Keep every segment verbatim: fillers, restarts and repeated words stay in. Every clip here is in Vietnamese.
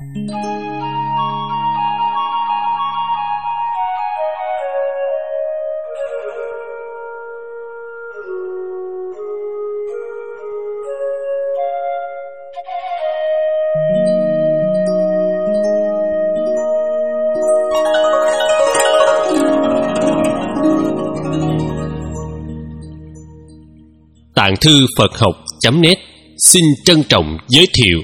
Tạng thư Phật học chấm net xin trân trọng giới thiệu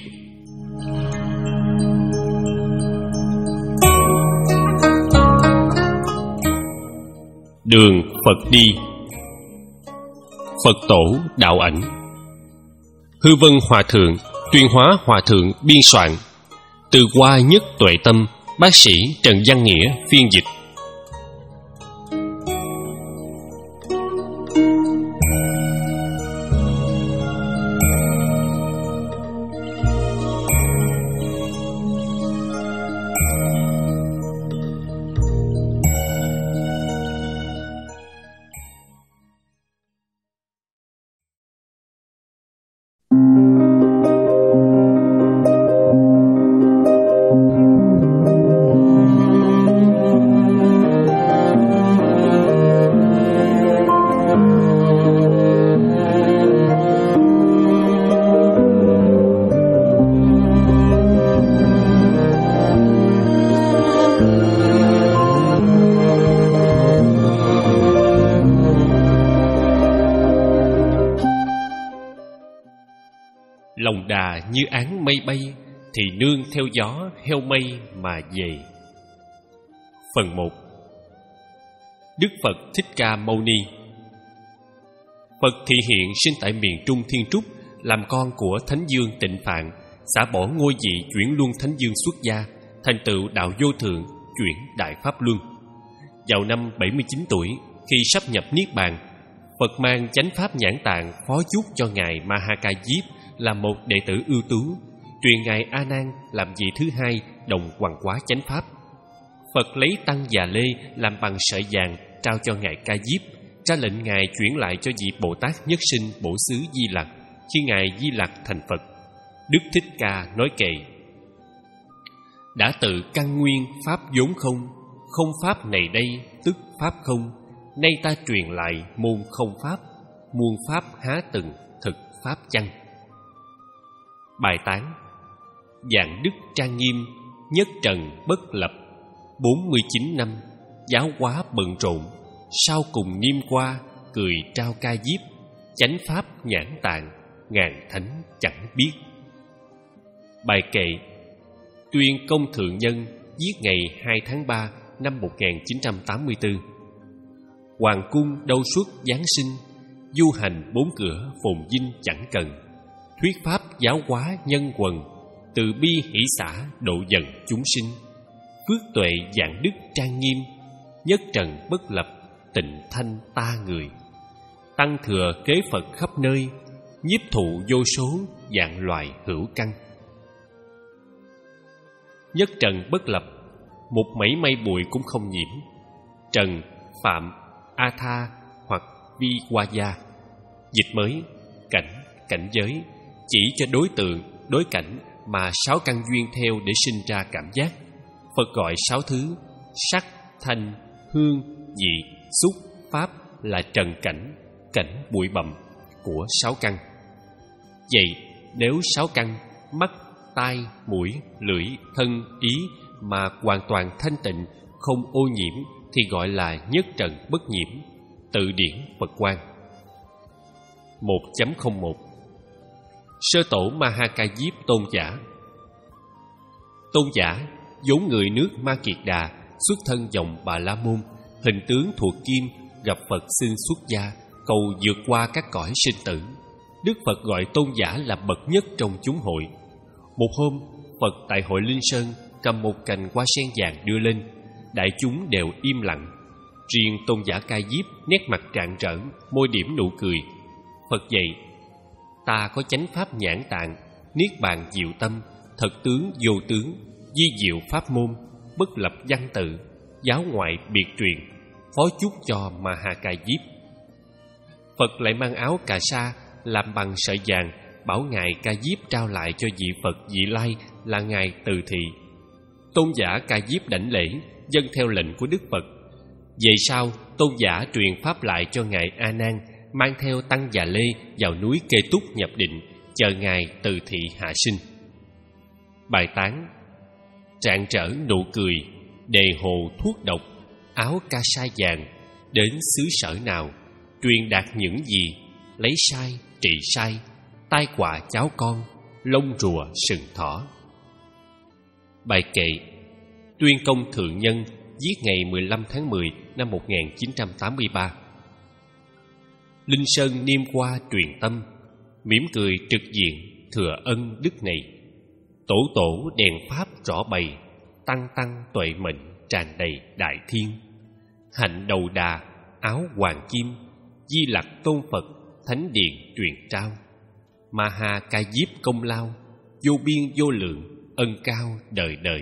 Đường Phật đi. Phật tổ đạo ảnh. Hư Vân Hòa Thượng, Tuyên Hóa Hòa Thượng biên soạn. Từ Hoa Nhất Tuệ Tâm, bác sĩ Trần Văn Nghĩa phiên dịch. Lòng đà như áng mây bay, thì nương theo gió heo mây mà về. Phần một. Đức Phật Thích Ca Mâu Ni. Phật thị hiện sinh tại miền Trung Thiên Trúc, làm con của Thánh Dương Tịnh Phạn, xả bỏ ngôi vị chuyển luân Thánh Dương xuất gia, thành tựu đạo vô thượng, chuyển đại pháp luân. Vào năm bảy mươi chín tuổi, khi sắp nhập niết bàn, Phật mang chánh pháp nhãn tạng phó chúc cho ngài Ma Ha Ca Diếp là một đệ tử ưu tú, truyền ngài A Nan làm vị thứ hai đồng hoằng quá chánh pháp. Phật lấy tăng già lê làm bằng sợi vàng trao cho ngài Ca Diếp, ra lệnh ngài chuyển lại cho vị Bồ Tát Nhất Sinh Bổ Xứ Di Lặc khi ngài Di Lặc thành Phật. Đức Thích Ca nói kệ: đã tự căn nguyên pháp vốn không, không pháp này đây tức pháp không, nay ta truyền lại môn không pháp, muôn pháp há từng thực pháp chăng. Bài tán. Dạng đức trang nghiêm, nhất trần bất lập, bốn mươi chín năm giáo hóa bận rộn, sau cùng nghiêm qua cười trao Ca Diếp, chánh pháp nhãn tạng ngàn thánh chẳng biết. Bài kệ. Tuyên công thượng nhân, viết ngày hai tháng ba năm một nghìn chín trăm tám mươi tư. Hoàng cung đâu suốt Giáng sinh, du hành bốn cửa phồn vinh chẳng cần, thuyết pháp giáo hóa nhân quần, từ bi hỷ xả độ dần chúng sinh. Phước tuệ dạng đức trang nghiêm, nhất trần bất lập, tịnh thanh ta người. Tăng thừa kế Phật khắp nơi, nhiếp thụ vô số dạng loài hữu căn. Nhất trần bất lập, một mảy may bụi cũng không nhiễm. Trần, phạm, a tha hoặc vi qua gia. Dịch mới: cảnh, cảnh giới, chỉ cho đối tượng, đối cảnh mà sáu căn duyên theo để sinh ra cảm giác. Phật gọi sáu thứ sắc, thanh, hương, vị, xúc, pháp là trần cảnh, cảnh bụi bặm của sáu căn. Vậy nếu sáu căn mắt, tai, mũi, lưỡi, thân, ý mà hoàn toàn thanh tịnh, không ô nhiễm thì gọi là nhất trần bất nhiễm. Từ điển Phật Quang. một chấm không một. Sơ tổ Ma Ha Ca Diếp tôn giả. Tôn giả vốn người nước Ma Kiệt Đà, xuất thân dòng Bà La Môn, hình tướng thuộc kim, gặp Phật xin xuất gia, cầu vượt qua các cõi sinh tử. Đức Phật gọi tôn giả là bậc nhất trong chúng hội. Một hôm, Phật tại hội Linh Sơn cầm một cành hoa sen vàng đưa lên, đại chúng đều im lặng. Riêng tôn giả Ca Diếp nét mặt rạng rỡ, môi điểm nụ cười. Phật dạy: ta có chánh pháp nhãn tạng, niết bàn diệu tâm, thật tướng vô tướng, di diệu pháp môn, bất lập văn tự, giáo ngoại biệt truyền, phó chúc cho Ma Ha Ca Diếp. Phật lại mang áo cà sa làm bằng sợi vàng bảo ngài Ca Diếp trao lại cho vị Phật vị lai là ngài Từ Thị. Tôn giả Ca Diếp đảnh lễ, dâng theo lệnh của Đức Phật. Về sau, tôn giả truyền pháp lại cho ngài A Nan, mang theo tăng Già Lê vào núi Kê Túc nhập định, chờ ngài Từ Thị hạ sinh. Bài tán: Rạng rỡ nụ cười, đề hồ thuốc độc, áo ca sa vàng, đến xứ sở nào, truyền đạt những gì, lấy sai trị sai, tai họa cháu con, lông rùa sừng thỏ. Bài kệ: Tuyên công thượng nhân, viết ngày mười lăm tháng mười năm một nghìn chín trăm tám mươi ba. Linh Sơn niêm hoa truyền tâm, mỉm cười trực diện thừa ân đức này. Tổ tổ đèn pháp rõ bày, tăng tăng tuệ mệnh tràn đầy đại thiên. Hạnh đầu đà, áo hoàng kim, Di Lặc tôn Phật, thánh điện truyền trao. Ma ha Ca Diếp công lao, vô biên vô lượng, ân cao đời đời.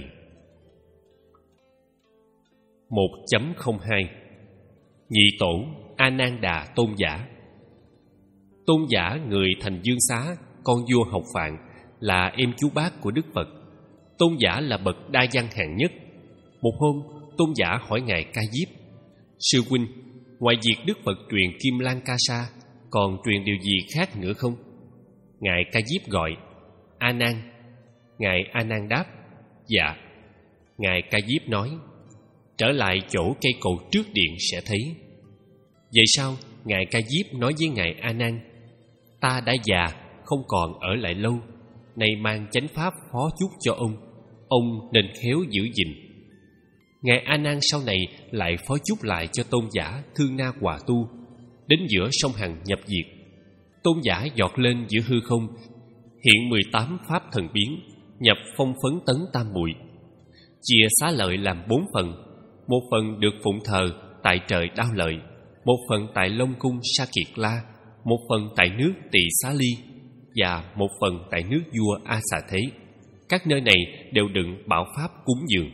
một chấm không hai. Nhị tổ A Nan Đà tôn giả. Tôn giả người Thành Dương Xá, con vua Học Phạn, là em chú bác của Đức Phật. Tôn giả là bậc đa văn hạng nhất. Một hôm, tôn giả hỏi ngài Ca Diếp: Sư huynh, ngoài việc Đức Phật truyền Kim Lan Ca Sa, còn truyền điều gì khác nữa không? Ngài Ca Diếp gọi: A Nan. Ngài A Nan đáp: Dạ. Ngài Ca Diếp nói: Trở lại chỗ cây cầu trước điện sẽ thấy. Vậy sao? Ngài Ca Diếp nói với ngài A Nan: Ta đã già, không còn ở lại lâu, nay mang chánh pháp phó chúc cho ông, ông nên khéo giữ gìn. Ngài A Nan sau này lại phó chúc lại cho tôn giả Thương Na Hòa Tu. Đến giữa sông Hằng nhập diệt, tôn giả giọt lên giữa hư không, hiện mười tám pháp thần biến, nhập phong phấn tấn tam muội, chia xá lợi làm bốn phần. Một phần được phụng thờ tại trời Đao Lợi, một phần tại Long Cung Sa Kiệt La, một phần tại nước Tỳ Xá Ly, và một phần tại nước vua A Xà Thế. Các nơi này đều đựng bảo pháp cúng dường.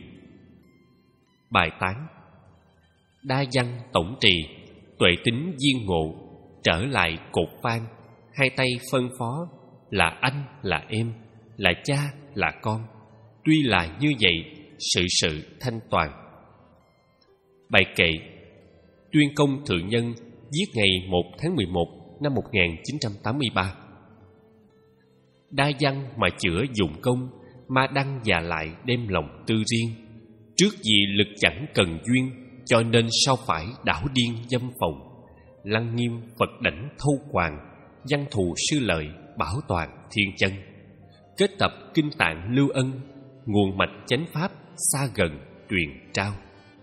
Bài tán: Đa văn tổng trì, tuệ tính viên ngộ, trở lại cột vang, hai tay phân phó, là anh là em, là cha là con, tuy là như vậy, sự sự thanh toàn. Bài kệ: Tuyên công thượng nhân, viết ngày một tháng mười một năm một nghìn chín trăm tám mươi ba. Đa văn mà chữa dụng công, ma đăng già lại đem lòng tư riêng. Trước vì lực chẳng cần duyên, cho nên sao phải đảo điên dâm phòng. Lăng nghiêm Phật đảnh thâu hoàng, văn thù sư lợi bảo toàn thiên chân. Kết tập kinh tạng lưu ân, nguồn mạch chánh pháp xa gần truyền trao.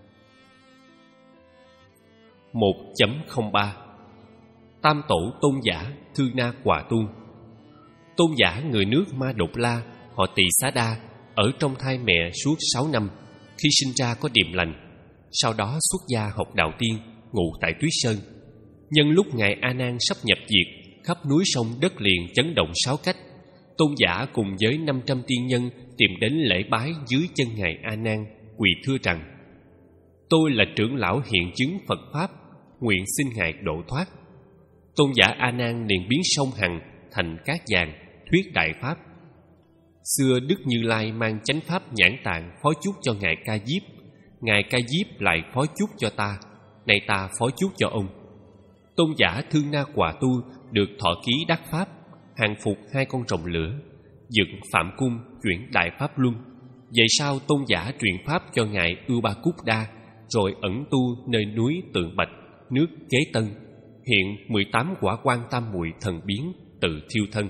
một chấm không ba. Tam tổ tôn giả Thương Na Hòa Tu. Tôn giả người nước Ma Đột La, họ Tỳ Xá Đa, ở trong thai mẹ suốt sáu năm. Khi sinh ra có điềm lành, sau đó xuất gia học đạo tiên, ngụ tại Tuyết Sơn. Nhân lúc ngài A Nan sắp nhập diệt, khắp núi sông đất liền chấn động sáu cách. Tôn giả cùng với năm trăm tiên nhân tìm đến lễ bái dưới chân ngài A Nan, quỳ thưa rằng: Tôi là trưởng lão hiện chứng Phật pháp, nguyện xin ngài độ thoát. Tôn giả A Nan liền biến sông Hằng thành cát vàng, thuyết đại pháp. Xưa Đức Như Lai mang chánh pháp nhãn tạng phó chúc cho ngài Ca Diếp, ngài Ca Diếp lại phó chúc cho ta, nay ta phó chúc cho ông. Tôn giả Thương Na Hòa Tu được thọ ký đắc pháp, hàng phục hai con rồng lửa, dựng phạm cung chuyển đại pháp luân. Vậy sao tôn giả truyền pháp cho ngài Ưu Ba Cúc Đa, rồi ẩn tu nơi núi Tượng Bạch, nước Kế Tân, hiện mười tám quả quan tam muội thần biến tự thiêu thân.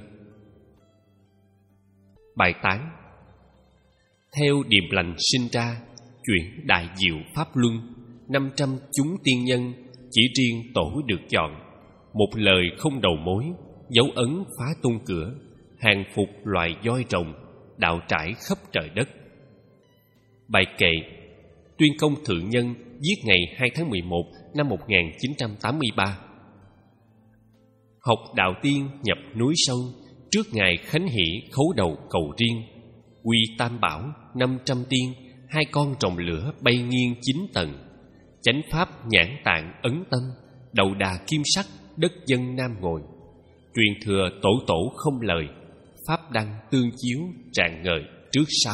Bài tán: Theo điềm lành sinh ra, chuyển đại diệu pháp luân, năm trăm chúng tiên nhân, chỉ riêng tổ được chọn. Một lời không đầu mối, dấu ấn phá tung cửa, hàng phục loài voi rồng, đạo trải khắp trời đất. Bài kệ: Tuyên công thượng nhân, viết ngày hai tháng mười một năm một nghìn chín trăm tám mươi ba. Học đạo tiên nhập núi sâu, trước ngài khánh hỷ khấu đầu cầu riêng. Quy tam bảo năm trăm tiên, hai con rồng lửa bay nghiêng chín tầng. Chánh pháp nhãn tạng ấn tâm, đầu đà kim sắc đất dân nam ngồi. Truyền thừa tổ tổ không lời, pháp đăng tương chiếu rạng ngời trước sau.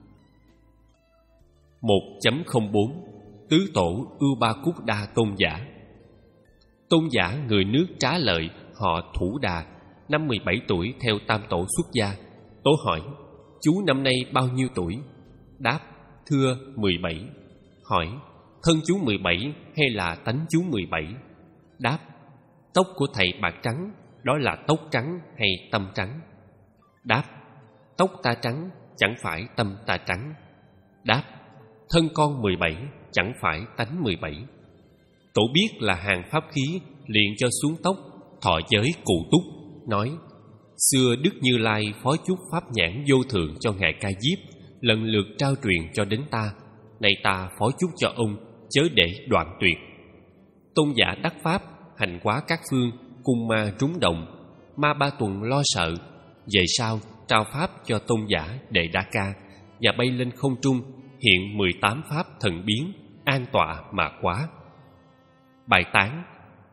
Một chấm không bốn Tứ tổ Ưu Ba Cúc Đa tôn giả. Tôn giả người nước Trá Lợi, họ Thủ Đà, năm mười bảy tuổi theo tam tổ xuất gia. Tổ hỏi: chú năm nay bao nhiêu tuổi? Đáp: thưa mười bảy. Hỏi: thân chú mười bảy hay là tánh chú mười bảy? Đáp: tóc của thầy bạc trắng, đó là tóc trắng hay tâm trắng? Đáp: tóc ta trắng, chẳng phải tâm ta trắng. Đáp: thân con mười bảy, chẳng phải tánh mười bảy. Tổ biết là hàng pháp khí, liền cho xuống tóc, thọ giới cụ túc, nói: xưa Đức Như Lai phó chúc pháp nhãn vô thượng cho ngài Ca Diếp, lần lượt trao truyền cho đến ta. Nay ta phó chúc cho ông, chớ để đoạn tuyệt. Tôn giả đắc pháp, hành quá các phương, cung ma rúng động, ma ba tuần lo sợ. Về sau trao pháp cho tôn giả Đệ Đa Ca, và bay lên không trung, hiện mười tám pháp thần biến, an tọa mà quá. Bài tán: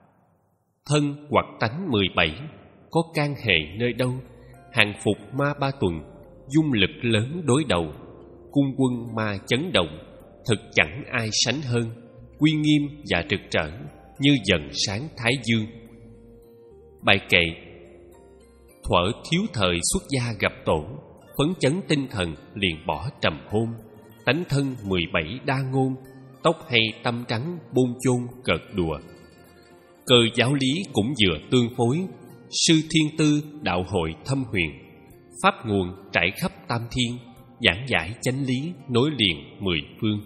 thân hoặc tánh mười bảy, có can hệ nơi đâu? Hàng phục ma ba tuần, dung lực lớn đối đầu. Cung quân ma chấn động, thực chẳng ai sánh hơn. Uy nghiêm và rực rỡ, như dần sáng thái dương. Bài kệ: thuở thiếu thời xuất gia gặp tổ, phấn chấn tinh thần liền bỏ trầm hôn. Tánh thân mười bảy đa ngôn, tóc hay tâm trắng bôn chôn cợt đùa. Cơ giáo lý cũng vừa tương phối, sư thiên tư đạo hội thâm huyền. Pháp nguồn trải khắp tam thiên, giảng giải chánh lý nối liền mười phương.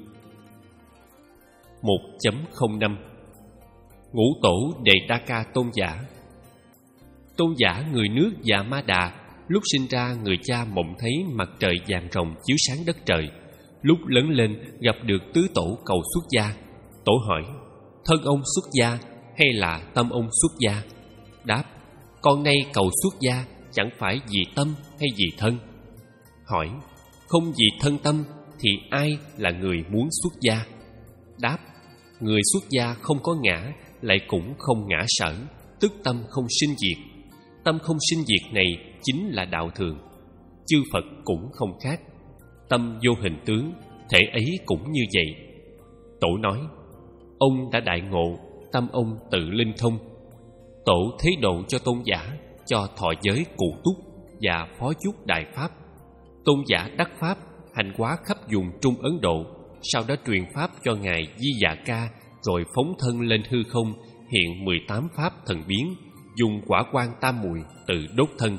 Một chấm không năm Ngũ tổ Đề Đa Ca tôn giả. Tôn giả người nước Dạ Ma Đà, lúc sinh ra người cha mộng thấy mặt trời vàng rồng chiếu sáng đất trời. Lúc lớn lên gặp được tứ tổ cầu xuất gia. Tổ hỏi: thân ông xuất gia hay là tâm ông xuất gia? Đáp: con nay cầu xuất gia, chẳng phải vì tâm hay vì thân. Hỏi: không vì thân tâm thì ai là người muốn xuất gia? Đáp: người xuất gia không có ngã, lại cũng không ngã sở, tức tâm không sinh diệt. Tâm không sinh diệt này chính là đạo thường. Chư Phật cũng không khác. Tâm vô hình tướng, thể ấy cũng như vậy. Tổ nói: ông đã đại ngộ, tâm ông tự linh thông. Tổ thế độ cho tôn giả, cho thọ giới cụ túc và phó chúc đại pháp. Tôn giả đắc pháp, hành hóa khắp vùng Trung Ấn Độ. Sau đó truyền pháp cho ngài Di Dạ Ca, rồi phóng thân lên hư không, hiện mười tám pháp thần biến, dùng quả quang tam muội tự đốt thân.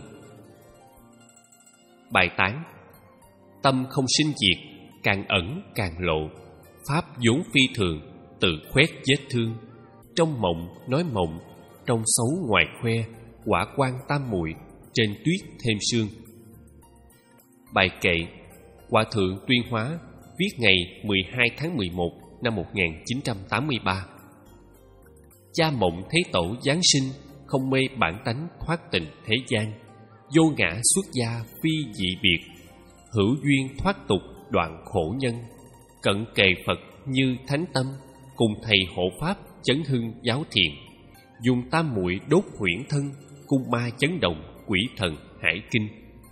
Bài tán: tâm không sinh diệt, càng ẩn càng lộ. Pháp vốn phi thường, tự khoét vết thương. Trong mộng nói mộng, trong xấu ngoài khoe. Quả quang tam muội, trên tuyết thêm sương. Bài kệ: Hòa thượng Tuyên Hóa, viết ngày mười hai tháng mười một năm một nghìn chín trăm tám mươi ba. Cha mộng thấy tổ giáng sinh, không mê bản tánh thoát tình thế gian. Vô ngã xuất gia phi dị biệt, hữu duyên thoát tục đoạn khổ nhân. Cận kề Phật như thánh tâm, cùng thầy hộ pháp chấn hưng giáo thiện. Dùng tam muội đốt huyễn thân, cung ma chấn động quỷ thần hải kinh.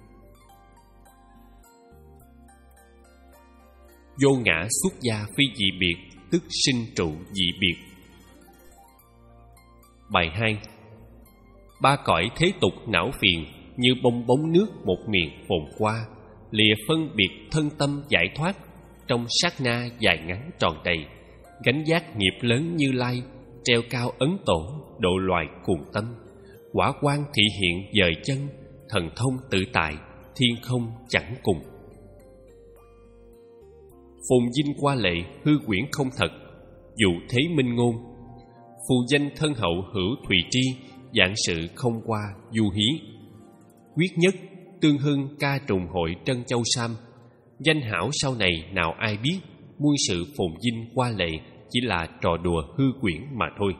Vô ngã xuất gia phi dị biệt, tức sinh trụ dị biệt. Bài hai: ba cõi thế tục não phiền, như bong bóng nước một miền phồn qua. Lìa phân biệt thân tâm giải thoát, trong sát na dài ngắn tròn đầy. Gánh giác nghiệp lớn Như Lai, treo cao ấn tổ, độ loài cuồng tâm. Quả quang thị hiện dời chân, thần thông tự tại, thiên không chẳng cùng. Phồn vinh qua lệ, hư quyển không thật, dụ thế minh ngôn. Phù danh thân hậu hữu thùy tri, vạn sự không qua du hí. Quyết nhất tương hưng ca trùng hội Trân Châu Sam. Danh hảo sau này nào ai biết, muôn sự phồn vinh qua lệ, chỉ là trò đùa hư quyển mà thôi.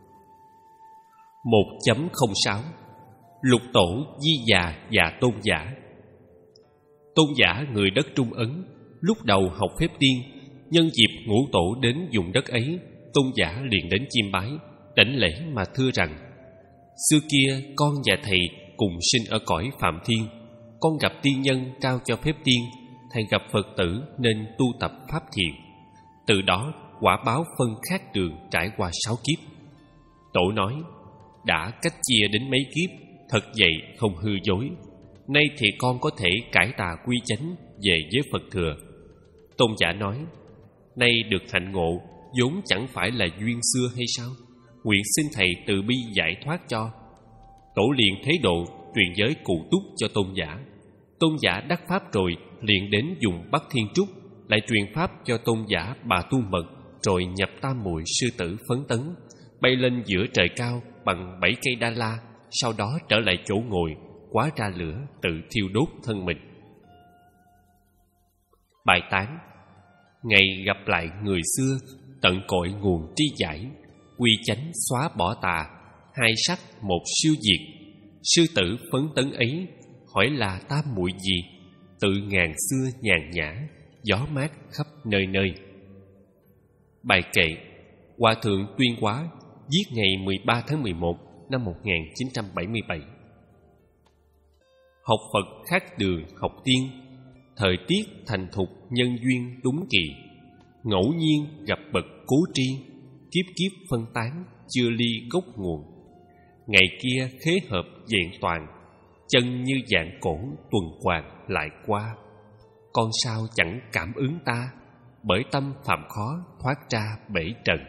Một chấm không sáu Lục tổ Di Già và Tôn giả. Tôn giả người đất Trung Ấn, lúc đầu học phép tiên. Nhân dịp ngũ tổ đến vùng đất ấy, tôn giả liền đến chiêm bái, đảnh lễ mà thưa rằng: xưa kia con và thầy cùng sinh ở cõi Phạm Thiên, con gặp tiên nhân trao cho phép tiên, thầy gặp Phật tử nên tu tập pháp thiền. Từ đó quả báo phân khác đường trải qua sáu kiếp. Tổ nói, đã cách chia đến mấy kiếp, thật vậy không hư dối. Nay thì con có thể cải tà quy chánh về với Phật thừa. Tôn giả nói, nay được hạnh ngộ vốn chẳng phải là duyên xưa hay sao? Nguyện xin thầy từ bi giải thoát cho. Tổ liền thế độ truyền giới cụ túc cho tôn giả. Tôn giả đắc pháp rồi liền đến dùng Bắc Thiên Trúc, lại truyền pháp cho tôn giả Bà Tu Mật, rồi nhập tam muội sư tử Phấn Tấn, bay lên giữa trời cao bằng bảy cây đa la, sau đó trở lại chỗ ngồi, hóa ra lửa tự thiêu đốt thân mình. Bài tán: ngày gặp lại người xưa, tận cội nguồn tri giải, quy chánh xóa bỏ tà, hai sắc một siêu diệt. Sư tử Phấn Tấn ấy, hỏi là tam muội gì? Tự ngàn xưa nhàn nhã, gió mát khắp nơi nơi. Bài kệ: Hòa thượng Tuyên Hóa, viết ngày mười ba tháng mười một năm một nghìn chín trăm bảy mươi bảy. Học Phật khác đường học tiên, thời tiết thành thục nhân duyên đúng kỳ. Ngẫu nhiên gặp bậc cố tri, kiếp kiếp phân tán chưa ly gốc nguồn. Ngày kia khế hợp vẹn toàn, chân như dạng cổ tuần hoàn lại qua. Con sao chẳng cảm ứng ta, bởi tâm phạm khó thoát ra bể trần.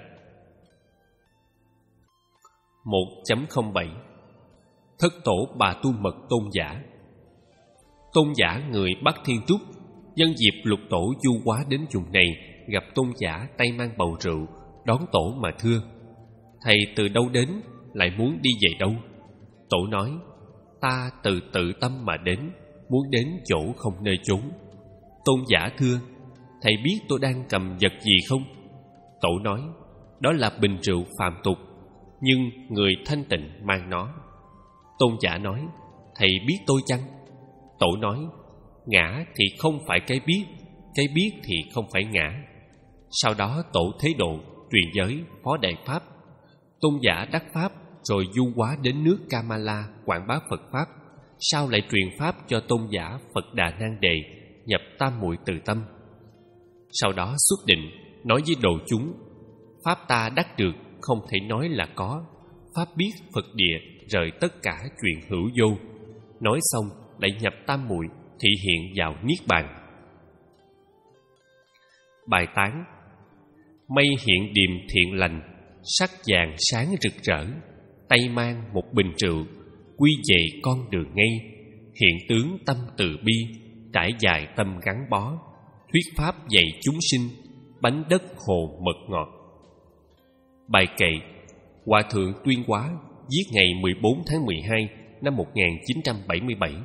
một chấm không bảy Thất tổ Bà Tu Mật tôn giả. Tôn giả người Bắc Thiên Trúc nhân dịp lục tổ du hóa đến vùng này, gặp tôn giả tay mang bầu rượu, đón tổ mà thưa: thầy từ đâu đến, lại muốn đi về đâu? Tổ nói: ta từ tự tâm mà đến, muốn đến chỗ không nơi chốn. Tôn giả thưa: thầy biết tôi đang cầm vật gì không? Tổ nói: đó là bình rượu phàm tục, nhưng người thanh tịnh mang nó. Tôn giả nói: thầy biết tôi chăng? Tổ nói: ngã thì không phải cái biết, cái biết thì không phải ngã. Sau đó tổ thế độ truyền giới phó đại pháp. Tôn giả đắc pháp rồi du hóa đến nước Kamala quảng bá Phật pháp. Sau lại truyền pháp cho tôn giả Phật Đà Nan Đề nhập tam muội từ tâm. Sau đó xuất định nói với đồ chúng: pháp ta đắc được không thể nói là có, pháp biết Phật địa rời tất cả chuyện hữu vô. Nói xong lại nhập tam muội thị hiện vào niết bàn. Bài tán: mây hiện điềm thiện lành, sắc vàng sáng rực rỡ, tay mang một bình rượu, quy về con đường ngay. Hiện tướng tâm từ bi, trải dài tâm gắn bó, thuyết pháp dạy chúng sinh, bánh đất hồ mật ngọt. Bài kệ: Hòa thượng Tuyên Hóa, viết ngày mười bốn tháng mười hai năm một nghìn chín trăm bảy mươi bảy.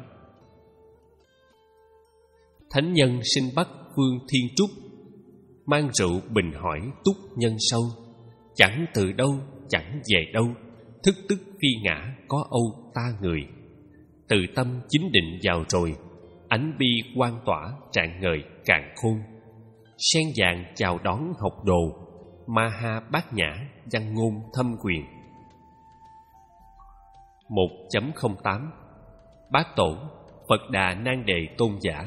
Thánh nhân sinh Bắc phương Thiên Trúc, mang rượu bình hỏi túc nhân sâu. Chẳng từ đâu, chẳng về đâu, thức tức phi ngã có âu ta người. Từ tâm chính định vào rồi, ánh bi quang tỏa rạng ngời càn khôn. Sen vàng chào đón học đồ, ma ha bát nhã văn ngôn thâm quyền. một chấm không tám Bát tổ Phật Đà Nan Đề tôn giả.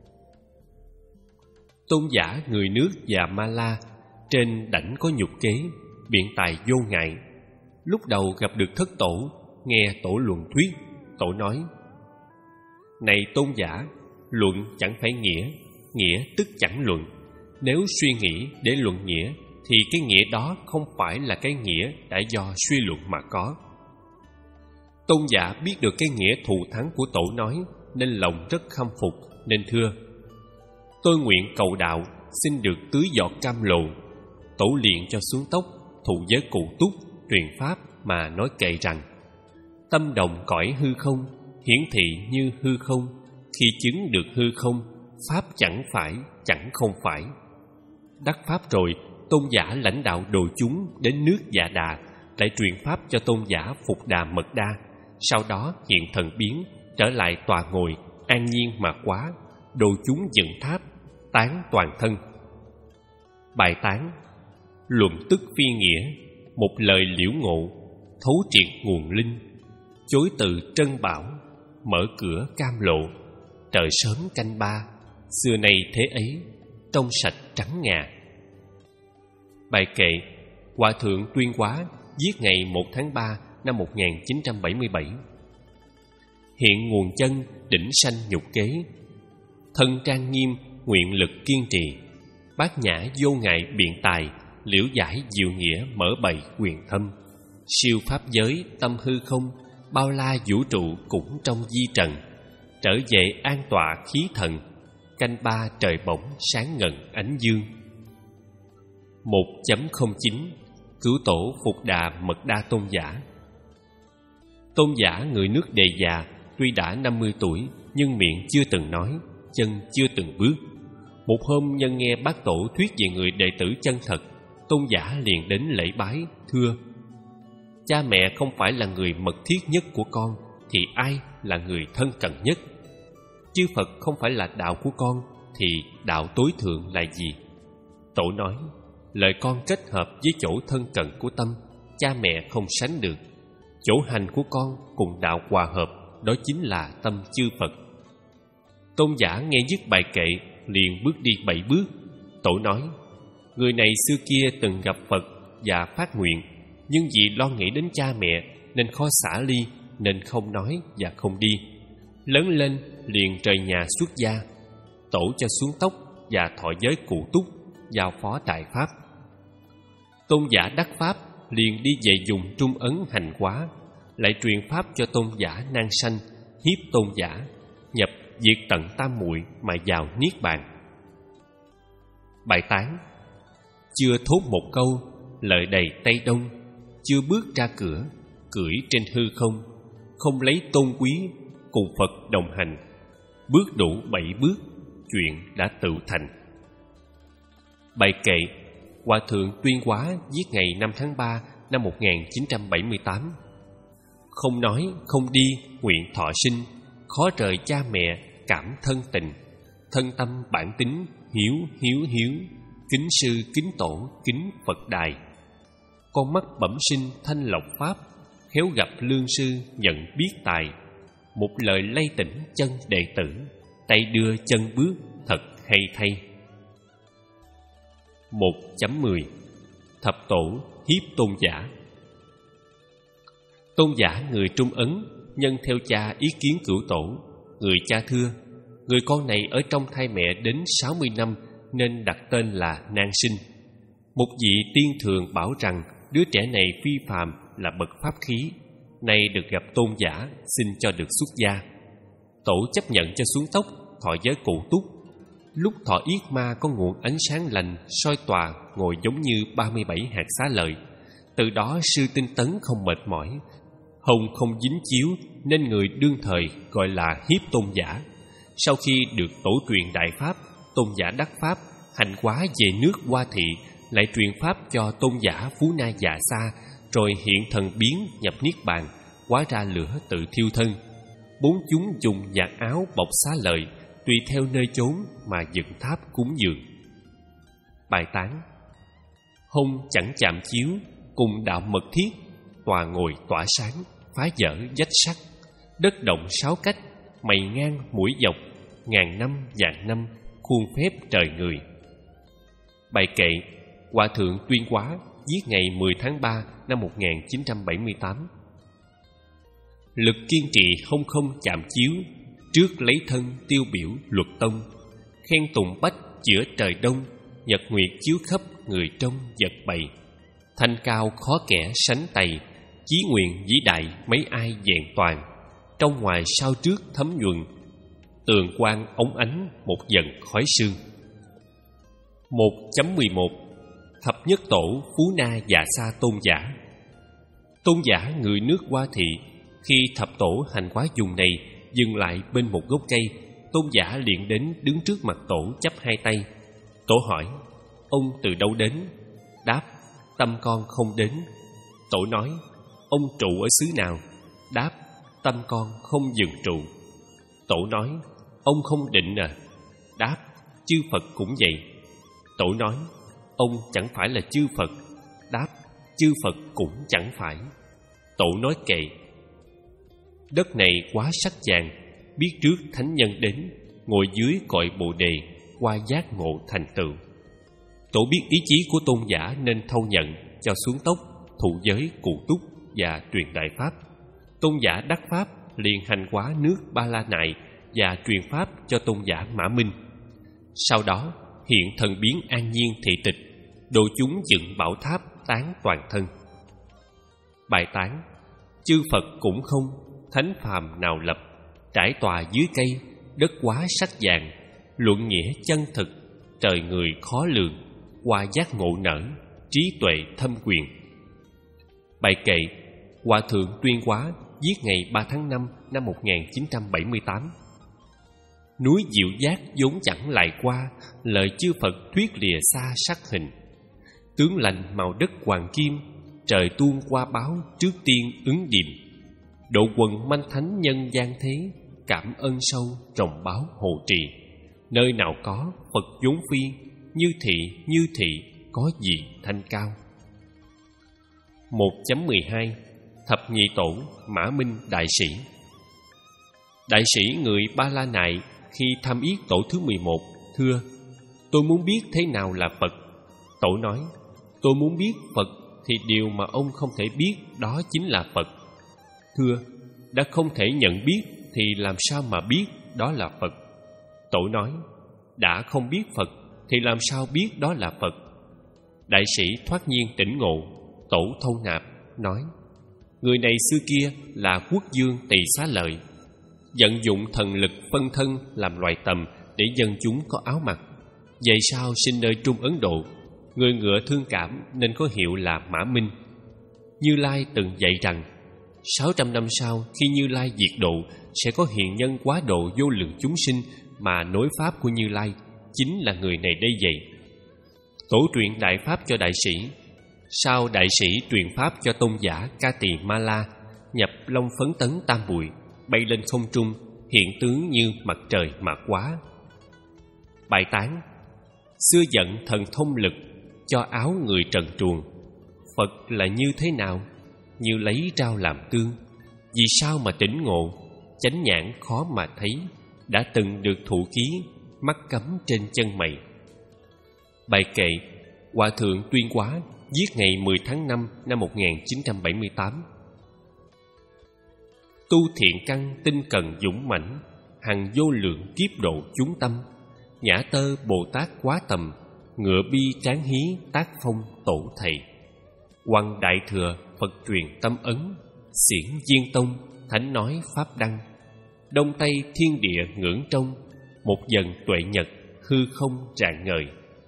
Tôn giả người nước và Ma La, trên đảnh có nhục kế, biện tài vô ngại. Lúc đầu gặp được thất tổ, nghe tổ luận thuyết. Tổ nói: này tôn giả, luận chẳng phải nghĩa, nghĩa tức chẳng luận. Nếu suy nghĩ để luận nghĩa, thì cái nghĩa đó không phải là cái nghĩa đã do suy luận mà có. Tôn giả biết được cái nghĩa thù thắng của tổ nói, nên lòng rất khâm phục, nên thưa: tôi nguyện cầu đạo, xin được tưới giọt cam lộ. Tổ liền cho xuống tóc, thụ giới cụ túc, truyền pháp mà nói kệ rằng: tâm đồng cõi hư không, hiển thị như hư không. Khi chứng được hư không, pháp chẳng phải, chẳng không phải. Đắc pháp rồi, tôn giả lãnh đạo đồ chúng đến nước Dạ Đà, lại truyền pháp cho tôn giả Phục Đà Mật Đa. Sau đó hiện thần biến, trở lại tòa ngồi, an nhiên mà quá. Đồ chúng dựng tháp, tán toàn thân. Bài tán: luận tức phi nghĩa, một lời liễu ngộ, thấu triệt nguồn linh. Chối từ trân bảo, mở cửa cam lộ, trời sớm canh ba, xưa nay thế ấy, trong sạch trắng ngà. Bài kệ Hòa thượng Tuyên Hóa viết ngày một tháng ba năm một nghìn chín trăm bảy mươi bảy. Hiện nguồn chân đỉnh sanh nhục kế, thân trang nghiêm nguyện lực kiên trì, bát nhã vô ngại biện tài, liễu giải diệu nghĩa mở bày quyền thâm. Siêu pháp giới tâm hư không, bao la vũ trụ cũng trong di trần. Trở về an tọa khí thần, canh ba trời bỗng sáng ngần ánh dương. một chấm không chín Cửu tổ Phục Đà Mật Đa Tôn giả. Tôn giả người nước Đề Già tuy đã năm mươi tuổi nhưng miệng chưa từng nói, chân chưa từng bước. Một hôm nhân nghe bác tổ thuyết về người đệ tử chân thật, tôn giả liền đến lễ bái, thưa: cha mẹ không phải là người mật thiết nhất của con, thì ai là người thân cận nhất? Chư Phật không phải là đạo của con, thì đạo tối thượng là gì? Tổ nói: lời con kết hợp với chỗ thân cận của tâm, cha mẹ không sánh được. Chỗ hành của con cùng đạo hòa hợp, đó chính là tâm chư Phật. Tôn giả nghe dứt bài kệ liền bước đi bảy bước. Tổ nói: người này xưa kia từng gặp Phật và phát nguyện, nhưng vì lo nghĩ đến cha mẹ nên khó xả ly, nên không nói và không đi. Lớn lên liền rời nhà xuất gia. Tổ cho xuống tóc và thọ giới cụ túc, giao phó đại pháp. Tôn giả đắc pháp liền đi về dùng Trung Ấn hành hóa, lại truyền pháp cho tôn giả nan sanh, hiếp tôn giả, nhập diệt tận tam muội mà vào niết bàn. Bài tán. Chưa thốt một câu, lợi đầy Tây Đông, chưa bước ra cửa, cưỡi trên hư không, không lấy tôn quý, cùng Phật đồng hành. Bước đủ bảy bước, chuyện đã tự thành. Bài kệ Hòa thượng Tuyên Hóa viết ngày năm tháng ba năm một nghìn chín trăm bảy mươi tám. Không nói, không đi, nguyện thọ sinh, khó rời cha mẹ, cảm thân tình. Thân tâm bản tính, hiếu, hiếu, hiếu, kính sư, kính tổ, kính Phật đài. Con mắt bẩm sinh thanh lọc pháp, khéo gặp lương sư nhận biết tài. Một lời lay tỉnh chân đệ tử, tay đưa chân bước thật hay thay. một chấm mười Thập tổ hiếp tôn giả. Tôn giả người Trung Ấn nhân theo cha ý kiến cửu tổ. Người cha thưa: người con này ở trong thai mẹ đến sáu mươi năm nên đặt tên là Nan Sinh. Một vị tiên thường bảo rằng đứa trẻ này phi phàm là bậc pháp khí, nay được gặp tôn giả xin cho được xuất gia. Tổ chấp nhận cho xuống tóc, thọ giới cụ túc. Lúc thọ yết ma có nguồn ánh sáng lành soi tỏa, ngồi giống như ba mươi bảy hạt xá lợi. Từ đó sư tinh tấn không mệt mỏi, hồng không dính chiếu, nên người đương thời gọi là hiếp tôn giả. Sau khi được tổ truyền đại pháp, tôn giả đắc pháp, hành hóa về nước Hoa Thị, lại truyền pháp cho tôn giả Phú Na Dạ Sa, rồi hiện thần biến nhập niết bàn, hóa ra lửa tự thiêu thân. Bốn chúng dùng vạt áo bọc xá lợi, tùy theo nơi chốn mà dựng tháp cúng dường. Bài tán. Hông chẳng chạm chiếu, cùng đạo mật thiết, tòa ngồi tỏa sáng, phá vỡ vách sắt. Đất động sáu cách, mày ngang mũi dọc, ngàn năm vạn năm, khuôn phép trời người. Bài kệ Hòa thượng Tuyên Hóa viết ngày mười tháng ba năm một nghìn chín trăm bảy mươi tám. Lực kiên trì hông không chạm chiếu, trước lấy thân tiêu biểu luật tông. Khen tùng bách chữa trời đông, nhật nguyệt chiếu khắp người trong vật bày. Thanh cao khó kẻ sánh tày, chí nguyện vĩ đại mấy ai vẹn toàn. Trong ngoài sau trước thấm nhuần, tường quang ống ánh một dần khói sương. một chấm mười một Thập nhất tổ Phú Na Dạ Sa tôn giả. Tôn giả người nước Hoa Thị, khi thập tổ hành hóa vùng này dừng lại bên một gốc cây, tôn giả liền đến đứng trước mặt tổ chắp hai tay. Tổ hỏi: ông từ đâu đến? Đáp: tâm con không đến. Tổ nói: ông trụ ở xứ nào? Đáp: tâm con không dừng trụ. Tổ nói: ông không định à? Đáp: chư Phật cũng vậy. Tổ nói: ông chẳng phải là chư Phật. Đáp: chư Phật cũng chẳng phải. Tổ nói kệ: đất này quá sắc vàng, biết trước thánh nhân đến, ngồi dưới cội bồ đề, qua giác ngộ thành tựu. Tổ biết ý chí của tôn giả nên thâu nhận, cho xuống tốc, thụ giới cụ túc và truyền đại pháp. Tôn giả đắc pháp liền hành hóa nước Ba La Nại và truyền pháp cho tôn giả Mã Minh. Sau đó hiện thần biến an nhiên thị tịch, độ chúng dựng bảo tháp tán toàn thân. Bài tán: chư Phật cũng không, thánh phàm nào lập, trải tòa dưới cây, đất quá sắc vàng, luận nghĩa chân thực, trời người khó lường, qua giác ngộ nở, trí tuệ thâm quyền. Bài kệ: Hòa thượng Tuyên Hóa viết ngày ba tháng năm năm một nghìn chín trăm bảy mươi tám. Núi Diệu Giác vốn chẳng lại qua, lời chư Phật thuyết lìa xa sắc hình. Tướng lành màu đất hoàng kim, trời tuôn qua báo trước tiên ứng điềm. Độ quần manh thánh nhân gian thế, cảm ơn sâu trồng báo hộ trì. Nơi nào có Phật vốn phi, như thị như thị có gì thanh cao. một chấm mười hai Thập nhị tổ Mã Minh đại sĩ. Đại sĩ người Ba La Nại khi thăm yết tổ thứ mười một, thưa: tôi muốn biết thế nào là Phật. Tổ nói: tôi muốn biết Phật thì điều mà ông không thể biết đó chính là Phật. Thưa: đã không thể nhận biết thì làm sao mà biết đó là Phật? Tổ nói: đã không biết Phật thì làm sao biết đó là Phật? Đại sĩ thoát nhiên tỉnh ngộ. Tổ thâu nạp nói: người này xưa kia là quốc vương Tỳ Xá Lợi, vận dụng thần lực phân thân làm loài tầm để dân chúng có áo mặc. Vậy sao sinh nơi Trung Ấn Độ, người ngựa thương cảm nên có hiệu là Mã Minh. Như Lai từng dạy rằng sáu trăm năm sau khi Như Lai diệt độ, sẽ có hiền nhân quá độ vô lượng chúng sinh mà nối pháp của Như Lai chính là người này đây vậy. Tổ truyền đại pháp cho đại sĩ. Sau đại sĩ truyền pháp cho tôn giả Ca Tỳ Ma La, nhập long phấn tấn tam bụi, bay lên không trung, hiện tướng như mặt trời mà quá. Bài tán: xưa giận thần thông lực, cho áo người trần truồng. Phật là như thế nào? Như lấy trao làm tương. Vì sao mà tỉnh ngộ? Chánh nhãn khó mà thấy, đã từng được thụ ký, mắt cấm trên chân mày. Bài kệ: Hòa thượng Tuyên Hóa viết ngày mười tháng năm năm một nghìn chín trăm bảy mươi tám. Tu thiện căn tinh cần dũng mãnh, hằng vô lượng kiếp độ chúng tâm. Nhã tơ Bồ Tát quá tầm, ngựa bi tráng hí tác phong tổ thầy. Quang đại thừa Phật truyền tâm ấn, xiển diên tông thánh nói pháp đăng. Đông tây thiên địa ngưỡng trông, một dần tuệ nhật hư không rạng ngời.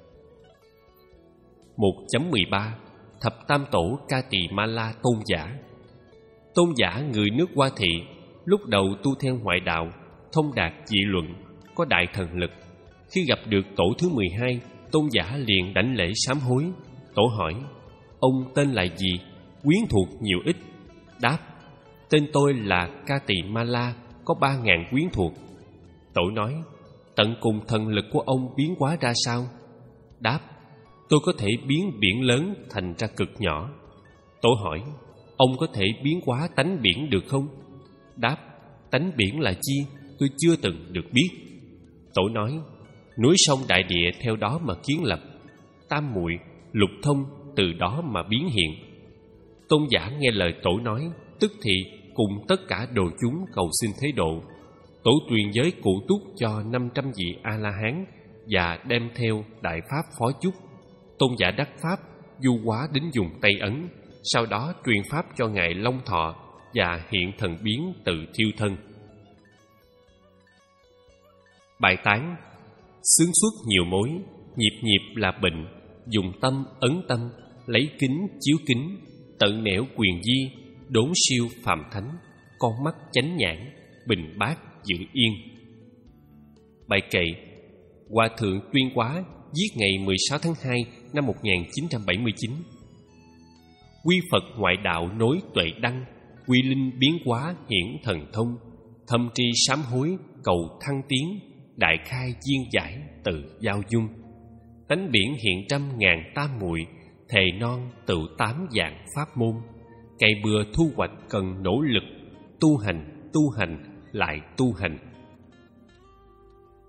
một chấm mười ba Thập tam tổ Ca Tỳ Ma La tôn giả. Tôn giả người nước Hoa Thị, lúc đầu tu theo ngoại đạo, thông đạt dị luận, có đại thần lực. Khi gặp được tổ thứ mười hai, tôn giả liền đảnh lễ sám hối. Tổ hỏi: ông tên là gì? Quyến thuộc nhiều ít? Đáp: tên tôi là Ca Tỳ Ma La, có ba ngàn quyến thuộc. Tổ nói: tận cùng thần lực của ông biến hóa ra sao? Đáp: tôi có thể biến biển lớn thành ra cực nhỏ. Tổ hỏi: ông có thể biến hóa tánh biển được không? Đáp: tánh biển là chi? Tôi chưa từng được biết. Tổ nói: núi sông đại địa theo đó mà kiến lập, tam muội lục thông từ đó mà biến hiện. Tôn giả nghe lời tổ nói, tức thì cùng tất cả đồ chúng cầu xin thế độ. Tổ truyền giới cụ túc cho năm trăm vị A La Hán và đem theo đại pháp phó chúc. Tôn giả đắc pháp du hóa đến dùng Tây Ấn, sau đó truyền pháp cho ngài Long Thọ và hiện thần biến tự thiêu thân. Bài tán: xướng xuất nhiều mối, nhịp nhịp là bệnh, dùng tâm ấn tâm, lấy kính chiếu kính, tận nẻo quyền di, đốn siêu phàm thánh, con mắt chánh nhãn, bình bát giữ yên. Bài kệ: Hòa thượng Tuyên Hóa viết ngày mười sáu tháng hai năm một nghìn chín trăm bảy mươi chín. Quy Phật ngoại đạo nối tuệ đăng, quy linh biến hóa hiển thần thông, thâm tri sám hối cầu thăng tiến, đại khai duyên giải tự giao dung. Tánh biển hiện trăm ngàn tam muội, thề non tự tám dạng pháp môn. Cây bừa thu hoạch cần nỗ lực, tu hành, tu hành, lại tu hành,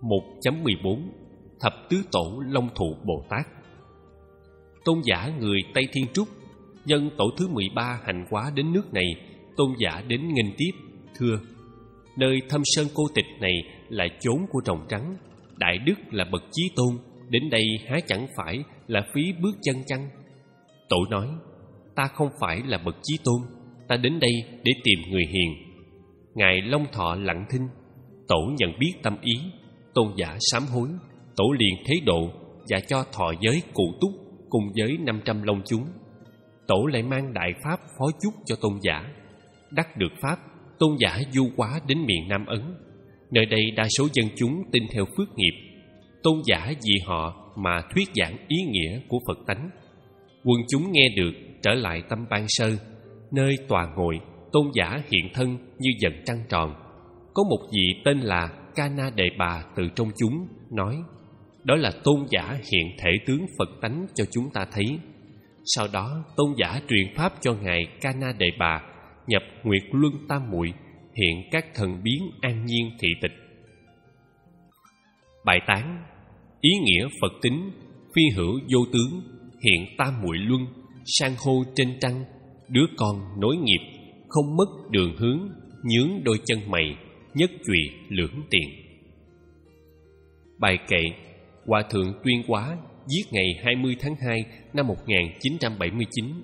một chấm mười bốn Thập Tứ Tổ Long Thụ Bồ Tát. Tôn giả người Tây Thiên Trúc, nhân tổ thứ mười ba hành hóa đến nước này, tôn giả đến nghênh tiếp, thưa: nơi Thâm Sơn Cô Tịch này là chốn của rồng trắng, đại đức là bậc chí tôn, đến đây há chẳng phải là phí bước chân chăng? Tổ nói: ta không phải là bậc chí tôn, ta đến đây để tìm người hiền. Ngài Long Thọ lặng thinh. Tổ nhận biết tâm ý, tôn giả sám hối. Tổ liền thế độ và cho thọ giới cụ túc cùng với năm trăm long chúng. Tổ lại mang đại pháp phó chúc cho tôn giả. Đắc được pháp, tôn giả du hóa đến miền Nam Ấn. Nơi đây đa số dân chúng tin theo phước nghiệp. Tôn giả vì họ mà thuyết giảng ý nghĩa của Phật tánh. Quần chúng nghe được trở lại tâm ban sơ. Nơi tòa ngồi, tôn giả hiện thân như dần trăng tròn. Có một vị tên là Ca Na Đề Bà từ trong chúng nói: đó là tôn giả hiện thể tướng Phật tánh cho chúng ta thấy. Sau đó tôn giả truyền pháp cho ngài Ca Na Đề Bà nhập Nguyệt Luân Tam Muội, hiện các thần biến an nhiên thị tịch. Bài tán: ý nghĩa Phật tính, phi hữu vô tướng, hiện tam muội luân, san hô trên trăng, đứa con nối nghiệp, không mất đường hướng, nhướng đôi chân mày, nhất chùy lưỡng tiền. Bài kệ: Hòa thượng Tuyên Hóa, viết ngày hai mươi tháng hai năm một nghìn chín trăm bảy mươi chín.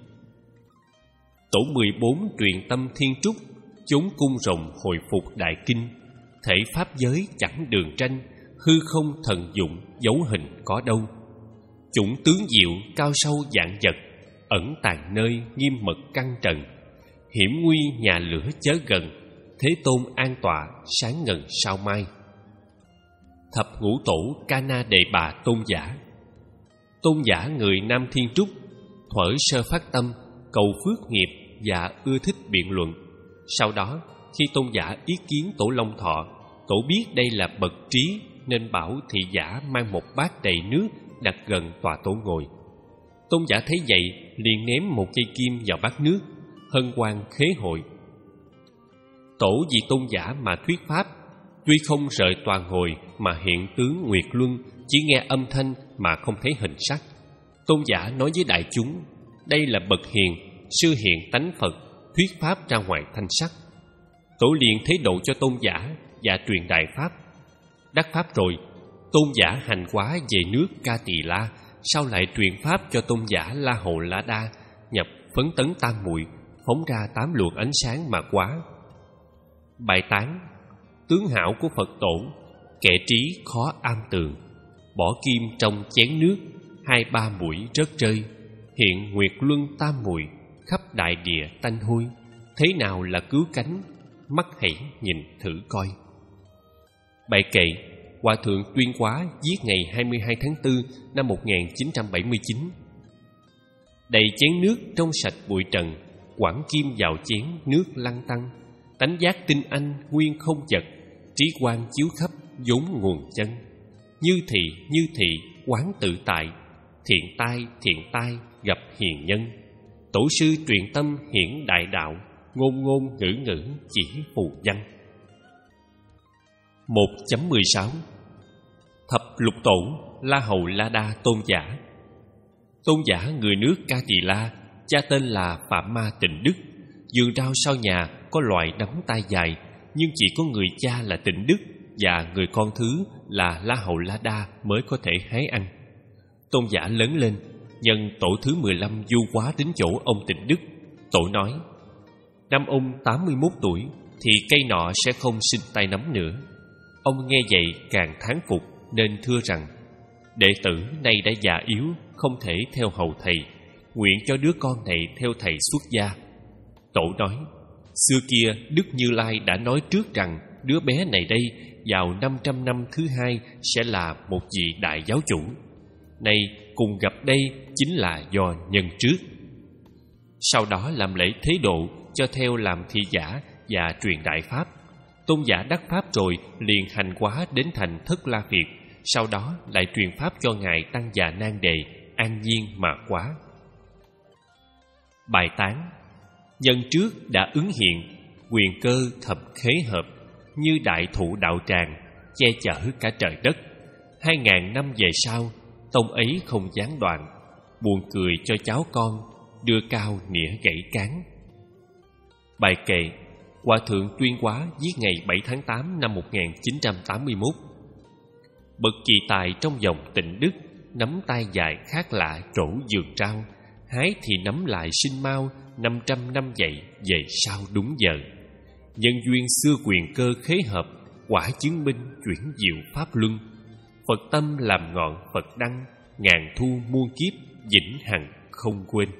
Tổ mười bốn truyền tâm thiên trúc, chốn cung rồng hồi phục đại kinh. Thể pháp giới chẳng đường tranh, hư không thần dụng, dấu hình có đâu. Chủng tướng diệu cao sâu dạng vật, ẩn tàng nơi nghiêm mật căng trần. Hiểm nguy nhà lửa chớ gần, Thế Tôn an tọa sáng ngần sao mai. Thập ngũ tổ Ca Na Đề Bà tôn giả. Tôn giả người Nam Thiên Trúc, thuở sơ phát tâm, cầu phước nghiệp và ưa thích biện luận. Sau đó, khi tôn giả ý kiến tổ Long Thọ, tổ biết đây là bậc trí nên bảo thị giả mang một bát đầy nước đặt gần tòa tổ ngồi. Tôn giả thấy vậy liền ném một cây kim vào bát nước, hân hoan khế hội. Tổ vì tôn giả mà thuyết pháp, tuy không rời tòa ngồi mà hiện tướng Nguyệt Luân, chỉ nghe âm thanh mà không thấy hình sắc. Tôn giả nói với đại chúng: đây là bậc hiền, sư hiện tánh Phật, thuyết pháp ra ngoài thanh sắc. Tổ liền thế độ cho tôn giả và truyền đại pháp. Đắc pháp rồi, tôn giả hành hóa về nước Ca Tỳ La, sau lại truyền pháp cho tôn giả La Hầu La Đa, nhập phấn tấn tam muội, phóng ra tám luồng ánh sáng mà quá. Bài tán: tướng hảo của Phật tổ, kẻ trí khó am tường. Bỏ kim trong chén nước, hai ba mũi rớt rơi. Hiện Nguyệt Luân tam muội, khắp đại địa tanh hôi. Thế nào là cứu cánh, mắt hãy nhìn thử coi. Bài kệ: Hòa thượng Tuyên Hóa, viết ngày hai mươi hai tháng tư năm một nghìn chín trăm bảy mươi chín. Đầy chén nước trong sạch bụi trần, quẳng kim vào chén nước lăn tăn. Tánh giác tinh anh nguyên không vật, trí quang chiếu khắp vốn nguồn chân. Như thị như thị quán tự tại, thiện tai thiện tai gặp hiền nhân. Tổ sư truyền tâm hiển đại đạo, ngôn ngôn ngữ ngữ chỉ phù văn. một chấm mười sáu Thập lục tổ La Hầu La Đa tôn giả. Tôn giả người nước Ca Tỳ La, cha tên là Phạm Ma Tịnh Đức. Vườn rau sau nhà có loài nắm tay dài, nhưng chỉ có người cha là Tịnh Đức và người con thứ là La Hầu La Đa mới có thể hái ăn. Tôn giả lớn lên, nhân tổ thứ mười lăm du hóa đến chỗ ông Tịnh Đức. Tổ nói: năm ông tám mươi mốt tuổi thì cây nọ sẽ không sinh tay nắm nữa. Ông nghe vậy càng thán phục nên thưa rằng: đệ tử nay đã già yếu, không thể theo hầu thầy, nguyện cho đứa con này theo thầy xuất gia. Tổ nói: xưa kia Đức Như Lai đã nói trước rằng đứa bé này đây vào năm trăm năm thứ hai sẽ là một vị đại giáo chủ. Nay cùng gặp đây chính là do nhân trước. Sau đó làm lễ thế độ cho theo làm thị giả và truyền đại pháp. Tôn giả đắc pháp rồi liền hành hóa đến thành Thất La Việt, sau đó lại truyền pháp cho ngài Tăng Già Nan Đề an nhiên mà quá. Bài tán: nhân trước đã ứng hiện, quyền cơ thập khế hợp, như đại thụ đạo tràng, che chở cả trời đất. Hai ngàn năm về sau, tông ấy không gián đoạn, buồn cười cho cháu con, đưa cao nĩa gãy cán. Bài kệ Hòa thượng Tuyên Hóa viết ngày bảy tháng tám năm một nghìn chín trăm tám mươi mốt. Bậc kỳ tài trong dòng Tịnh Đức, nắm tay dài khác lạ trổ vườn rau, hái thì nắm lại sinh mau, năm trăm năm dậy về sau đúng giờ. Nhân duyên xưa quyền cơ khế hợp, quả chứng minh chuyển diệu pháp luân. Phật tâm làm ngọn Phật đăng, ngàn thu muôn kiếp vĩnh hằng không quên.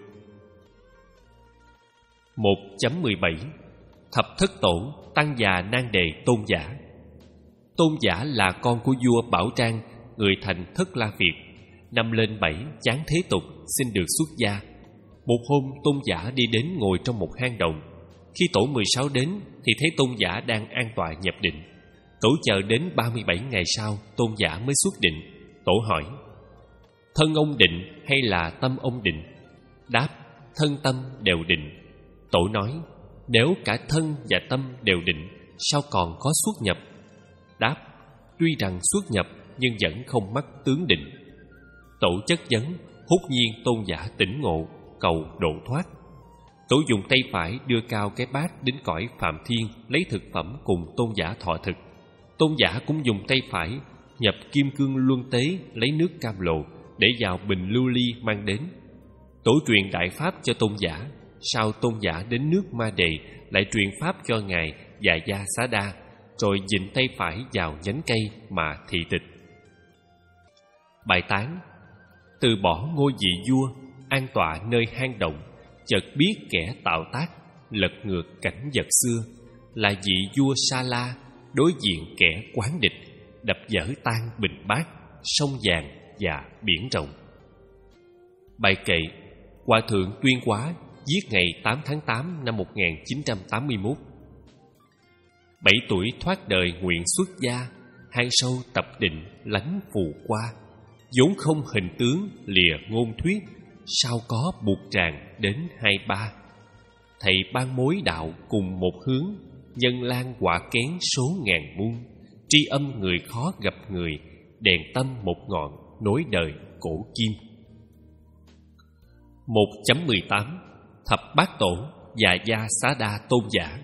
một chấm mười bảy Thập thất tổ tăng già nan đề Tôn Giả. Tôn Giả là con của vua Bảo Trang, người thành Thất La Việt. Năm lên bảy chán thế tục, xin được xuất gia. Một hôm Tôn Giả đi đến ngồi trong một hang động. Khi tổ mười sáu đến thì thấy Tôn Giả đang an tọa nhập định. Tổ chờ đến ba mươi bảy ngày sau, Tôn Giả mới xuất định. Tổ hỏi: thân ông định hay là tâm ông định? Đáp: thân tâm đều định. Tổ nói: nếu cả thân và tâm đều định, sao còn có xuất nhập? Đáp: tuy rằng xuất nhập nhưng vẫn không mắc tướng định. Tổ chất vấn, hốt nhiên Tôn Giả tỉnh ngộ, cầu độ thoát. Tổ dùng tay phải đưa cao cái bát đến cõi Phạm Thiên lấy thực phẩm cùng Tôn Giả thọ thực. Tôn Giả cũng dùng tay phải nhập kim cương luân tế lấy nước cam lộ để vào bình lưu ly mang đến. Tổ truyền đại pháp cho Tôn Giả. Sau Tôn Giả đến nước Ma Đề lại truyền pháp cho ngài và Gia Xá Đa, rồi dịnh tay phải vào nhánh cây mà thị tịch. Bài tán: từ bỏ ngôi vị vua, an tọa nơi hang động, chợt biết kẻ tạo tác, lật ngược cảnh vật xưa, là vị vua Sa La, đối diện kẻ quán địch, đập dở tan bình bát, sông vàng và biển rộng. Bài kệ Hòa thượng Tuyên Hóa viết ngày tám tháng tám năm một nghìn chín trăm tám mươi mốt. Bảy tuổi thoát đời nguyện xuất gia, hang sâu tập định lánh phù qua. vốn không hình tướng lìa ngôn thuyết, sao có buộc tràng đến hai ba. Thầy ban mối đạo cùng một hướng, nhân lan quả kén số ngàn muôn. Tri âm người khó gặp người, đèn tâm một ngọn nối đời cổ kim. một chấm mười tám Thập Bát Tổ và Gia Xá Đa Tôn Giả.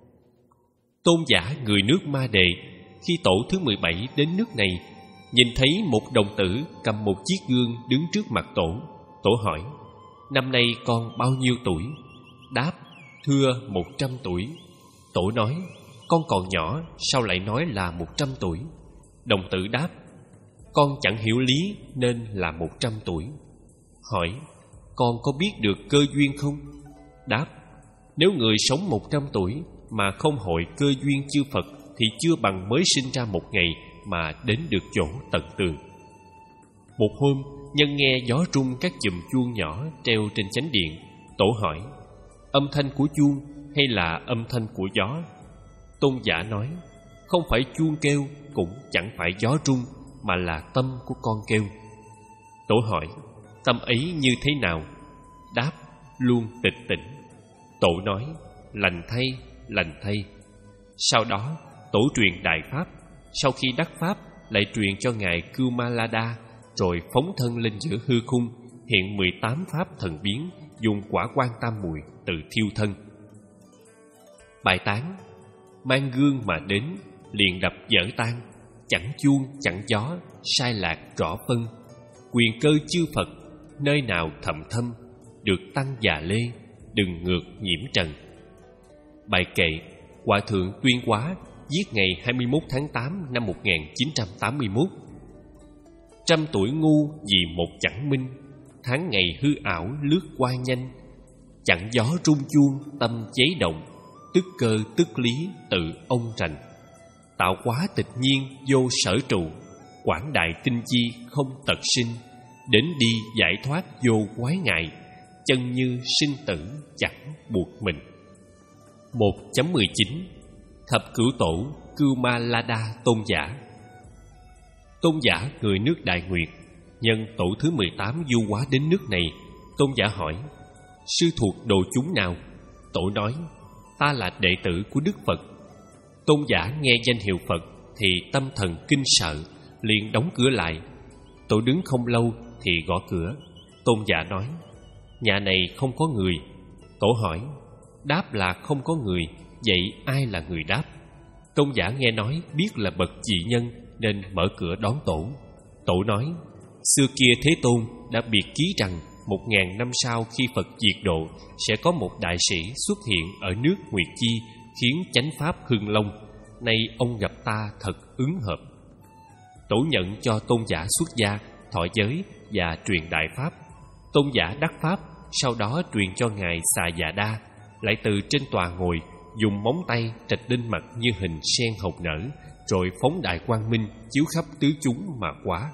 Tôn Giả người nước Ma Đề, khi tổ thứ mười bảy đến nước này, nhìn thấy một đồng tử cầm một chiếc gương đứng trước mặt tổ. Tổ hỏi: năm nay con bao nhiêu tuổi? Đáp: thưa một trăm tuổi. Tổ nói: con còn nhỏ, sao lại nói là một trăm tuổi? Đồng tử đáp: con chẳng hiểu lý nên là một trăm tuổi. Hỏi: con có biết được cơ duyên không? Đáp: nếu người sống một trăm tuổi mà không hội cơ duyên chư Phật thì chưa bằng mới sinh ra một ngày mà đến được chỗ tận tường. Một hôm, nhân nghe gió rung các chùm chuông nhỏ treo trên chánh điện. Tổ hỏi: âm thanh của chuông hay là âm thanh của gió? Tôn giả nói: không phải chuông kêu, cũng chẳng phải gió rung, mà là tâm của con kêu. Tổ hỏi: tâm ấy như thế nào? Đáp: luôn tịch tỉnh. Tổ nói: lành thay, lành thay. Sau đó tổ truyền đại pháp. Sau khi đắc pháp lại truyền cho ngài Cưu Ma La Đa, rồi phóng thân lên giữa hư khung, hiện mười tám pháp thần biến, dùng quả quan tam mùi tự thiêu thân. Bài tán: mang gương mà đến, liền đập dở tan, chẳng chuông chẳng gió, sai lạc rõ phân. Quyền cơ chư Phật nơi nào thầm thâm, được tăng già lê, đừng ngược nhiễm trần. Bài kệ Hòa thượng Tuyên Hóa viết ngày hai mươi mốt tháng tám năm một nghìn chín trăm tám mươi mốt. Trăm tuổi ngu vì một chẳng minh, tháng ngày hư ảo lướt qua nhanh. Chẳng gió rung chuông tâm cháy động, tức cơ tức lý tự ông trành. Tạo hóa tịch nhiên vô sở trụ, quảng đại tinh chi không tật sinh. Đến đi giải thoát vô quái ngại, chân như sinh tử chẳng buộc mình. một chấm mười chín Thập Cửu Tổ Cưu Ma La Đa Tôn Giả. Tôn giả người nước Đại Nguyệt, nhân tổ thứ mười tám du hóa đến nước này. Tôn giả hỏi: sư thuộc đồ chúng nào? Tổ nói: ta là đệ tử của Đức Phật. Tôn giả nghe danh hiệu Phật, thì tâm thần kinh sợ, liền đóng cửa lại. Tổ đứng không lâu thì gõ cửa. Tôn giả nói: nhà này không có người. Tổ hỏi: đáp là không có người, vậy ai là người đáp? Tôn giả nghe nói biết là bậc dị nhân nên mở cửa đón tổ. Tổ nói: xưa kia Thế Tôn đã biệt ký rằng một ngàn năm sau khi Phật diệt độ sẽ có một đại sĩ xuất hiện ở nước Nguyệt Chi, khiến chánh pháp hưng long. Nay ông gặp ta thật ứng hợp. Tổ nhận cho tôn giả xuất gia, thọ giới và truyền đại pháp. Tôn giả đắc pháp, sau đó truyền cho ngài Xà Dạ Đa, lại từ trên tòa ngồi, dùng móng tay trạch lên mặt như hình sen hồng nở, rồi phóng đại quang minh chiếu khắp tứ chúng mà quá.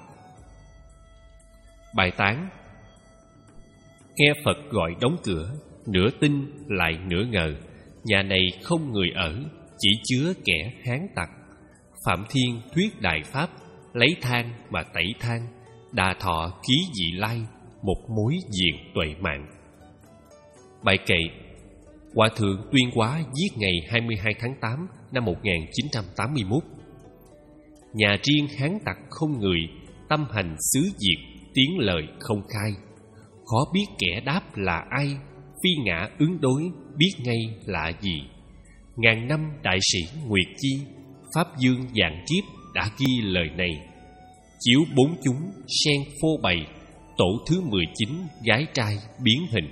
Bài tán. Nghe Phật gọi đóng cửa, nửa tin lại nửa ngờ, nhà này không người ở, chỉ chứa kẻ hán tặc. Phạm Thiên thuyết đại pháp, lấy than mà tẩy than, Đà Thọ ký dị lai, một mối diện tuệ mạng. Bài kệ. Hòa thượng Tuyên Hóa viết ngày hai mươi hai tháng tám năm một nghìn chín trăm tám mươi mốt. Nhà riêng hán tặc không người, tâm hành xứ diệt, tiếng lời không khai. Khó biết kẻ đáp là ai, phi ngã ứng đối, biết ngay là gì. Ngàn năm đại sĩ Nguyệt Chi, Pháp Dương vạn kiếp đã ghi lời này. Chiếu bốn chúng sen phô bày, tổ thứ mười chín gái trai biến hình.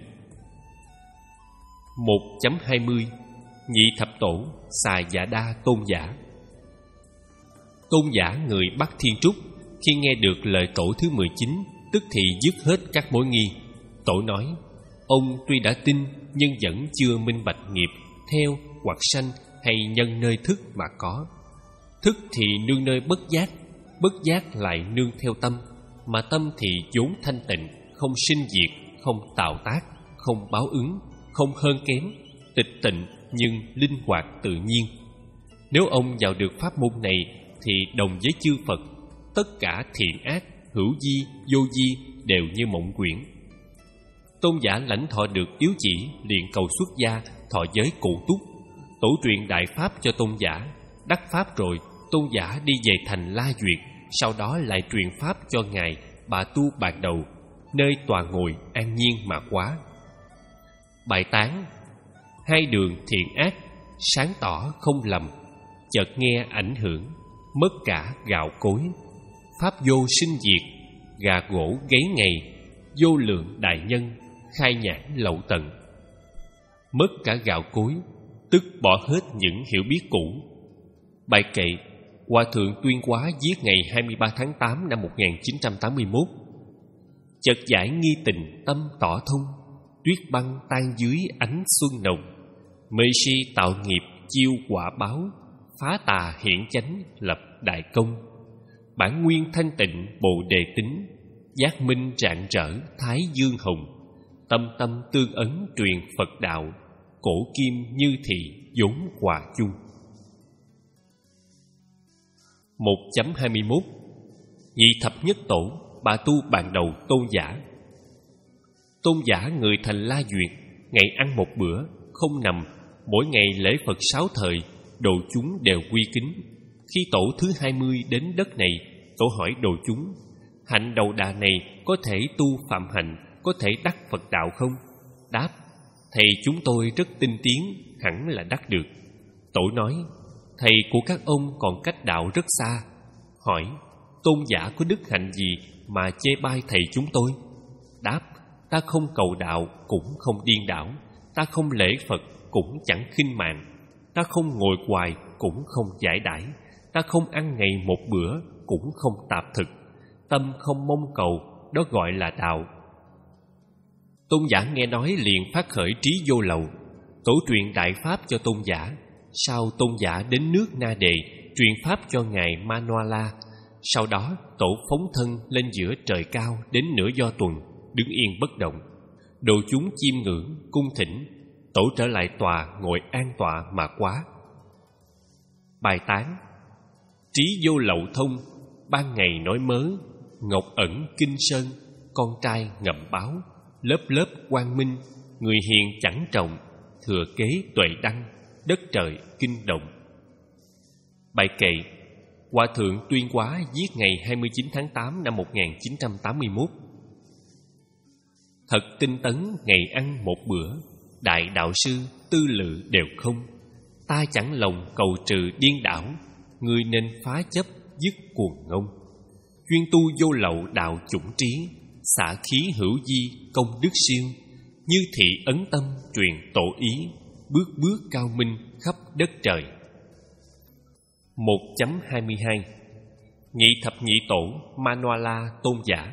Một chấm hai mươi. Nhị thập tổ Xà Dạ Đa tôn giả. Tôn giả người Bắc Thiên Trúc khi nghe được lời tổ thứ mười chín, tức thì dứt hết các mối nghi. Tổ nói: ông tuy đã tin nhưng vẫn chưa minh bạch nghiệp theo hoặc sanh hay nhân nơi thức mà có. Thức thì nương nơi bất giác, bất giác lại nương theo tâm, mà tâm thì vốn thanh tịnh, không sinh diệt, không tạo tác, không báo ứng, không hơn kém, tịch tịnh nhưng linh hoạt tự nhiên. Nếu ông vào được pháp môn này thì đồng với chư Phật, tất cả thiện ác, hữu di, vô di đều như mộng quyển. Tôn giả lãnh thọ được yếu chỉ, liền cầu xuất gia, thọ giới cụ túc. Tổ truyền đại pháp cho tôn giả. Đắc pháp rồi, tôn giả đi về thành La Duyệt, sau đó lại truyền pháp cho ngài Bà Tu Bàn Đầu, nơi tòa ngồi an nhiên mà quá. Bài tán. Hai đường thiện ác, sáng tỏ không lầm, chợt nghe ảnh hưởng, mất cả gạo cối. Pháp vô sinh diệt, gà gỗ gáy ngày, vô lượng đại nhân, khai nhãn lậu tận. Mất cả gạo cối, tức bỏ hết những hiểu biết cũ. Bài kệ. Hòa thượng Tuyên Hóa viết ngày hai mươi ba tháng tám năm một nghìn chín trăm tám mươi mốt. Chợt giải nghi tình tâm tỏ thông, tuyết băng tan dưới ánh xuân nồng. Mê si tạo nghiệp chiêu quả báo, phá tà hiển chánh lập đại công. Bản nguyên thanh tịnh bồ đề tính, giác minh rạng rỡ thái dương hồng. Tâm tâm tương ấn truyền Phật đạo, cổ kim như thị vốn hòa chung. Một chấm hai mươi mốt. Nhị thập nhất tổ Bà Tu Bàn Đầu tôn giả. Tôn giả người thành La Duyệt, ngày ăn một bữa, không nằm, mỗi ngày lễ Phật sáu thời, độ chúng đều quy kính. Khi tổ thứ hai mươi đến đất này, tổ hỏi độ chúng: hạnh đầu đà này có thể tu phạm hạnh, có thể đắc Phật đạo không? Đáp: thầy chúng tôi rất tinh tiến, hẳn là đắc được. Tổ nói: thầy của các ông còn cách đạo rất xa. Hỏi: tôn giả có đức hạnh gì mà chê bai thầy chúng tôi? Đáp: ta không cầu đạo cũng không điên đảo, ta không lễ Phật cũng chẳng khinh mạng, ta không ngồi hoài cũng không giải đãi, ta không ăn ngày một bữa cũng không tạp thực, tâm không mong cầu, đó gọi là đạo. Tôn giả nghe nói liền phát khởi trí vô lậu. Tổ truyền đại pháp cho tôn giả. Sau tôn giả đến nước Na Đề, truyền pháp cho ngài Manoala. Sau đó tổ phóng thân lên giữa trời cao đến nửa do tuần, đứng yên bất động. Độ chúng chiêm ngưỡng, cung thỉnh. Tổ trở lại tòa ngồi an tọa mà quá. Bài tán. Trí vô lậu thông, ban ngày nói mớ, ngọc ẩn kinh sơn, con trai ngậm báo, lớp lớp quang minh, người hiền chẳng trọng, thừa kế tuệ đăng, đất trời kinh động. Bài kệ. Hòa thượng Tuyên Hóa viết ngày hai mươi chín tháng tám năm một nghìn chín trăm tám mươi mốt. Thật tinh tấn ngày ăn một bữa, đại đạo sư tư lự đều không. Ta chẳng lòng cầu trừ điên đảo, ngươi nên phá chấp dứt cuồng ngông. Chuyên tu vô lậu đạo chủng trí, xả khí hữu di công đức siêu. Như thị ấn tâm truyền tổ ý, bước bước cao minh khắp đất trời. Một chấm hai mươi hai. Nhị thập nhị tổ Manoala Tôn giả.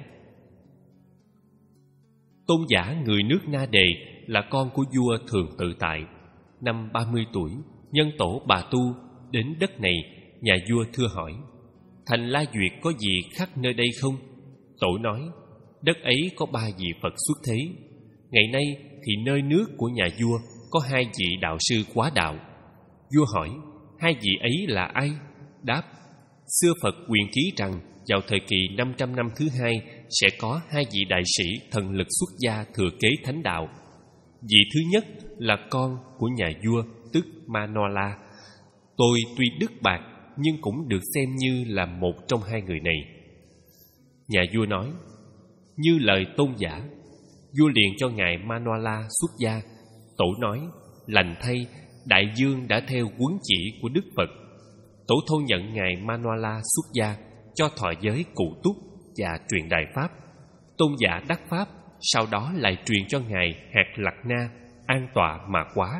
Tôn giả người nước Na Đề là con của vua Thường Tự Tại. Năm ba mươi tuổi, nhân tổ bà tu đến đất này. Nhà vua thưa hỏi: thành La Duyệt có gì khác nơi đây không? Tổ nói: đất ấy có ba vị Phật xuất thế. Ngày nay thì nơi nước của nhà vua có hai vị đạo sư quá đạo. Vua hỏi: hai vị ấy là ai? Đáp: xưa Phật quyền ký rằng vào thời kỳ năm trăm năm thứ hai sẽ có hai vị đại sĩ thần lực xuất gia thừa kế thánh đạo. Vị thứ nhất là con của nhà vua, tức Manoala. Tôi tuy đức bạc nhưng cũng được xem như là một trong hai người này. Nhà vua nói: như lời tôn giả. Vua liền cho ngài Manoala xuất gia. Tổ nói: lành thay, đại dương đã theo huấn chỉ của Đức Phật. Tổ thâu nhận ngài Manoala xuất gia, cho thọ giới cụ túc và truyền đại pháp. Tôn giả đắc pháp, sau đó lại truyền cho ngài hạt Lạc Na, an tọa mà quá.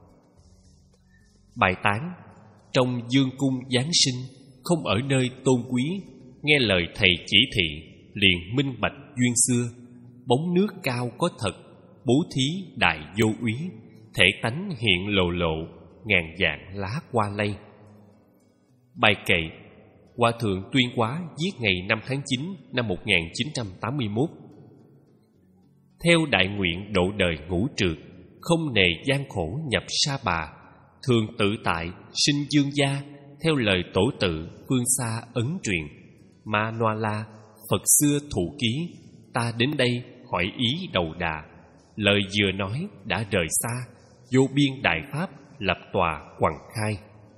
Bài tán: trong dương cung giáng sinh, không ở nơi tôn quý, nghe lời thầy chỉ thị, liền minh bạch duyên xưa. Bóng nước cao có thật, bố thí đại vô úy, thể tánh hiện lộ lộ, ngàn dạng lá hoa lây. Bài kệ. Hòa thượng Tuyên Hóa viết ngày năm tháng chín năm một nghìn chín trăm tám mươi mốt. Theo đại nguyện độ đời ngũ trượt, không nề gian khổ nhập sa bà. Thường tự tại sinh dương gia, theo lời tổ tự phương xa ấn truyền. Manoala, Phật xưa thụ ký, ta đến đây hỏi ý đầu đà. Lời vừa nói đã rời xa, vô biên đại pháp lập tòa quằn khai.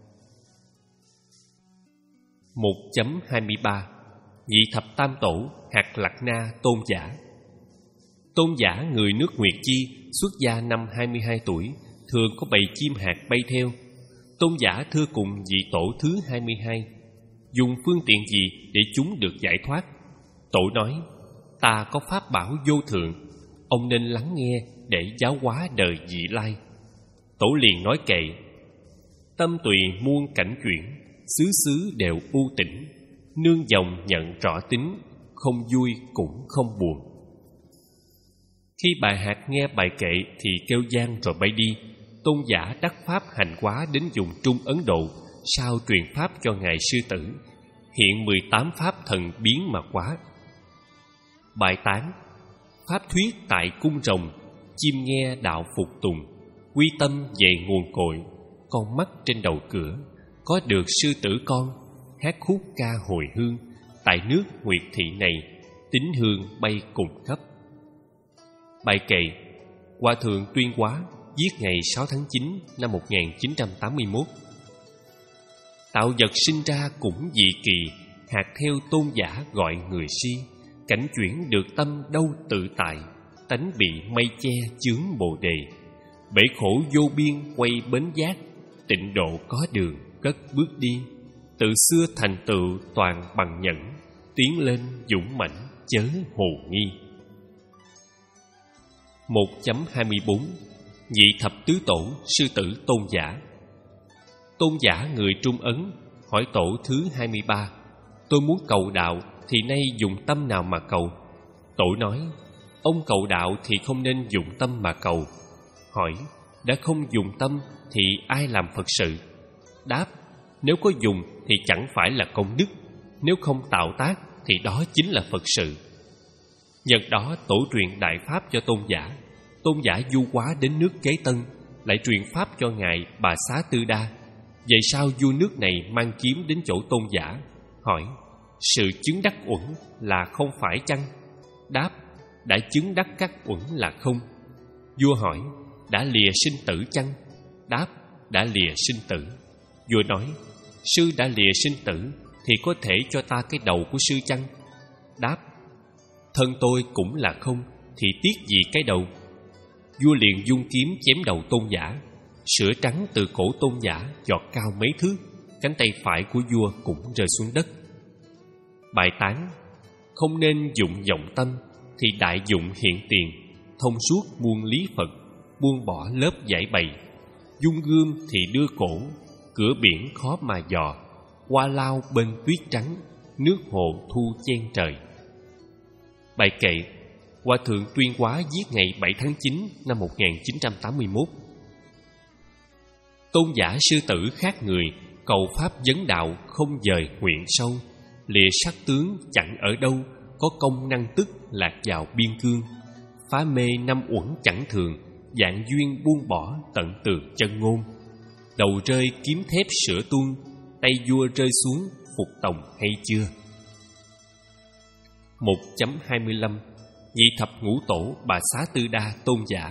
Một chấm hai mươi ba. Nhị thập tam tổ hạt Lạc Na tôn giả. Tôn giả người nước Nguyệt Chi xuất gia năm hai mươi hai tuổi, thường có bầy chim hạt bay theo. Tôn giả thưa cùng vị tổ thứ hai mươi hai: dùng phương tiện gì để chúng được giải thoát? Tổ nói: ta có pháp bảo vô thượng, ông nên lắng nghe để giáo hóa đời vị lai. Tổ liền nói kệ: tâm tùy muôn cảnh chuyển, xứ xứ đều u tĩnh, nương dòng nhận rõ tính, không vui cũng không buồn. Khi bài hạt nghe bài kệ thì kêu gian rồi bay đi. Tôn giả đắc pháp hành hóa đến vùng Trung Ấn Độ, sau truyền pháp cho ngài sư tử, hiện mười tám pháp thần biến mà quá. Bài tán. Pháp thuyết tại cung rồng, chim nghe đạo phục tùng, quy tâm về nguồn cội, con mắt trên đầu cửa, có được sư tử con, hát khúc ca hồi hương, tại nước Nguyệt Thị này, tín hương bay cùng khắp. Bài kệ. Hòa thượng Tuyên Hóa viết ngày sáu tháng chín năm một nghìn chín trăm tám mươi mốt. Tạo vật sinh ra cũng dị kỳ, hạt theo tôn giả gọi người si. Cảnh chuyển được tâm đâu tự tại, tánh bị mây che chướng bồ đề. Bể khổ vô biên quay bến giác, tịnh độ có đường cất bước đi. Tự xưa thành tựu toàn bằng nhẫn, tiến lên dũng mãnh chớ hồ nghi. Một chấm hai mươi bốn. Nhị thập tứ tổ sư tử tôn giả. Tôn giả người Trung Ấn hỏi tổ thứ hai mươi ba: tôi muốn cầu đạo thì nay dùng tâm nào mà cầu? Tổ nói: ông cầu đạo thì không nên dùng tâm mà cầu. Hỏi: đã không dùng tâm thì ai làm Phật sự? Đáp: nếu có dùng thì chẳng phải là công đức, nếu không tạo tác thì đó chính là Phật sự. Nhật đó tổ truyền đại pháp cho tôn giả. Tôn giả du hóa đến nước Kế Tân, lại truyền pháp cho ngài Bà Xá Tư Đa. Vậy sao vua nước này mang kiếm đến chỗ tôn giả, hỏi: sự chứng đắc uẩn là không phải chăng? Đáp: đã chứng đắc các uẩn là không. Vua hỏi: đã lìa sinh tử chăng? Đáp: đã lìa sinh tử. Vua nói: sư đã lìa sinh tử, thì có thể cho ta cái đầu của sư chăng? Đáp: thân tôi cũng là không, thì tiếc gì cái đầu. Vua liền dung kiếm chém đầu Tôn Giả. Sữa trắng từ cổ Tôn Giả giọt cao mấy thước, cánh tay phải của vua cũng rơi xuống đất. Bài tán: không nên dụng vọng tâm, thì đại dụng hiện tiền, thông suốt muôn lý Phật, buông bỏ lớp giải bày. Dung gươm thì đưa cổ, cửa biển khó mà dò, hoa lao bên tuyết trắng, nước hồ thu chen trời. Bài kệ Hòa thượng Tuyên Hóa viết ngày bảy tháng chín năm một nghìn chín trăm tám mươi mốt. Tôn giả sư tử khác người, cầu pháp vấn đạo không dời nguyện sâu. Lìa sắc tướng chẳng ở đâu, có công năng tức lạc vào biên cương. Phá mê năm uẩn chẳng thường, dạng duyên buông bỏ tận tường chân ngôn. Đầu rơi kiếm thép sửa tuôn, tay vua rơi xuống phục tòng hay chưa? một chấm hai mươi lăm Nhị thập ngũ tổ Bà Xá Tư Đa Tôn Giả.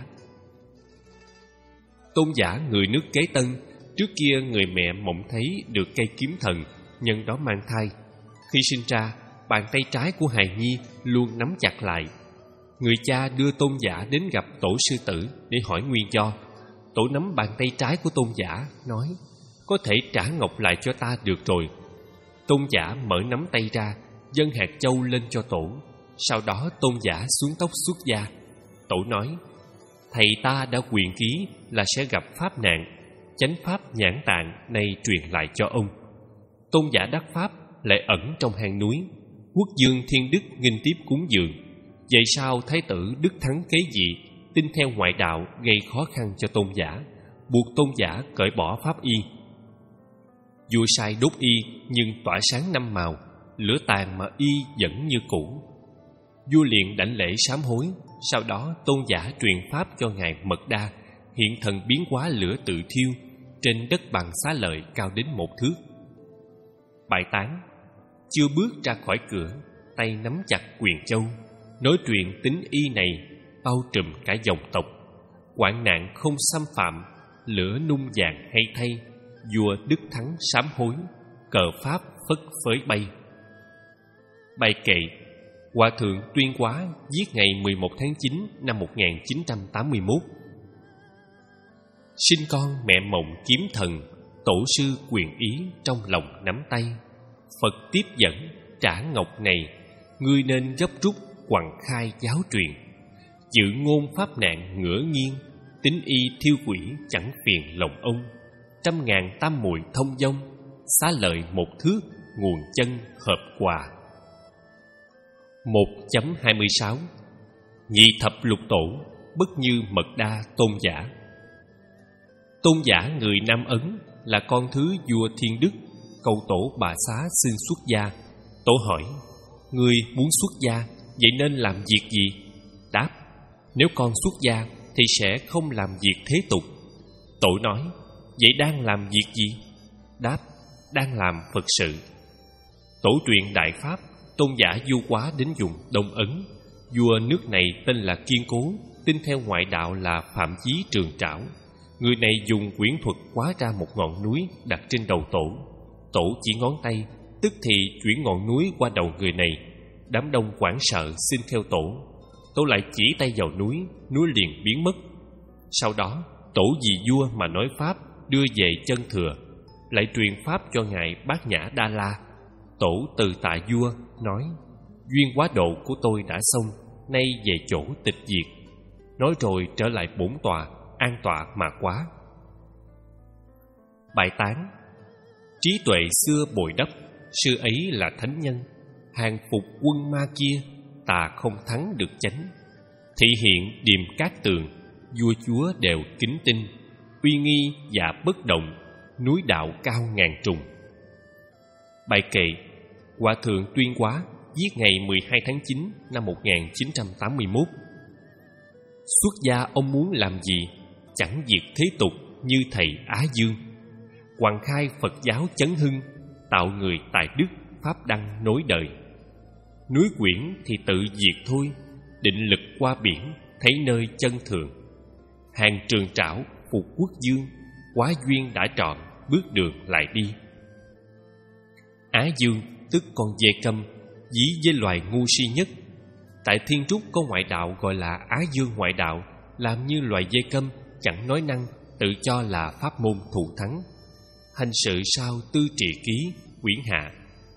Tôn Giả người nước Kế Tân. Trước kia người mẹ mộng thấy được cây kiếm thần, nhân đó mang thai. Khi sinh ra, bàn tay trái của hài nhi luôn nắm chặt lại. Người cha đưa Tôn Giả đến gặp tổ sư tử để hỏi nguyên do. Tổ nắm bàn tay trái của Tôn Giả, nói: có thể trả ngọc lại cho ta được rồi. Tôn Giả mở nắm tay ra, dâng hạt châu lên cho tổ. Sau đó Tôn Giả xuống tóc xuất gia. Tổ nói: thầy ta đã quyền ký là sẽ gặp pháp nạn, chánh pháp nhãn tạng nay truyền lại cho ông. Tôn Giả đắc pháp lại ẩn trong hang núi. Quốc dương thiên đức nghinh tiếp cúng dường. Vậy sao thái tử Đức Thắng kế vị, tin theo ngoại đạo gây khó khăn cho Tôn Giả, buộc Tôn Giả cởi bỏ pháp y. Vua sai đốt y, nhưng tỏa sáng năm màu, lửa tàn mà y vẫn như cũ. Vua liền đảnh lễ sám hối. Sau đó Tôn Giả truyền pháp cho ngài Mật Đa, hiện thần biến hóa lửa tự thiêu trên đất bằng Xá Lợi cao đến một thước. Bài tán: chưa bước ra khỏi cửa, tay nắm chặt quyền châu, nói truyền tính y này bao trùm cả dòng tộc. Hoạn nạn không xâm phạm, lửa nung vàng hay thay, vua Đức Thắng sám hối, cờ pháp phất phới bay. Bài kệ Hòa thượng Tuyên Hóa viết ngày mười một tháng chín năm một nghìn chín trăm tám mươi mốt. Sinh con mẹ mộng kiếm thần, tổ sư quyền ý trong lòng nắm tay. Phật tiếp dẫn trả ngọc này, ngươi nên gấp rút quặng khai giáo truyền. Dự ngôn pháp nạn ngửa nghiêng, tính y thiêu quỷ chẳng phiền lòng ông. Trăm ngàn tam muội thông dong, Xá Lợi một thước nguồn chân hợp quà. một chấm hai mươi sáu Nhị thập lục tổ bất như Mật Đa Tôn Giả. Tôn Giả người Nam Ấn là con thứ vua Thiên Đức, cầu tổ Bà Xá xin xuất gia. Tổ hỏi: ngươi muốn xuất gia, vậy nên làm việc gì? Đáp: nếu con xuất gia thì sẽ không làm việc thế tục. Tổ nói: vậy đang làm việc gì? Đáp: đang làm Phật sự. Tổ truyền đại pháp. Tôn Giả du quá đến vùng Đông Ấn. Vua nước này tên là Kiên Cố, tin theo ngoại đạo là Phạm Chí Trường Trảo. Người này dùng quyển thuật hóa ra một ngọn núi đặt trên đầu tổ. Tổ chỉ ngón tay, tức thì chuyển ngọn núi qua đầu người này. Đám đông hoảng sợ xin theo tổ. Tổ lại chỉ tay vào núi, núi liền biến mất. Sau đó tổ vì vua mà nói pháp, đưa về chân thừa, lại truyền pháp cho ngài Bát Nhã Đa La. Tổ từ tạ vua, nói: duyên quá độ của tôi đã xong, nay về chỗ tịch diệt. Nói rồi trở lại bổn tọa, an tọa mà quá. Bài tán: trí tuệ xưa bồi đắp, sư ấy là thánh nhân. Hàng phục quân ma kia, tà không thắng được chánh. Thị hiện điềm cát tường, vua chúa đều kính tin. Uy nghi và bất động, núi đạo cao ngàn trùng. Bài kệ Hòa thượng Tuyên Hóa viết ngày mười hai tháng chín năm một nghìn chín trăm tám mươi mốt. Xuất gia ông muốn làm gì? Chẳng diệt thế tục như thầy Á Dương. Hoàng khai Phật giáo chấn hưng, tạo người tài đức, pháp đăng nối đời. Núi quyển thì tự diệt thôi, định lực qua biển, thấy nơi chân thường. Hàng Trường Trảo phục quốc dương, quá duyên đã trọn, bước đường lại đi. Á Dương tức con dê câm, dí với loài ngu si nhất. Tại Thiên Trúc có ngoại đạo gọi là Á Dương ngoại đạo, làm như loài dê câm, chẳng nói năng, tự cho là pháp môn thù thắng. Hành sự sao Tư Trì Ký, quyển hạ.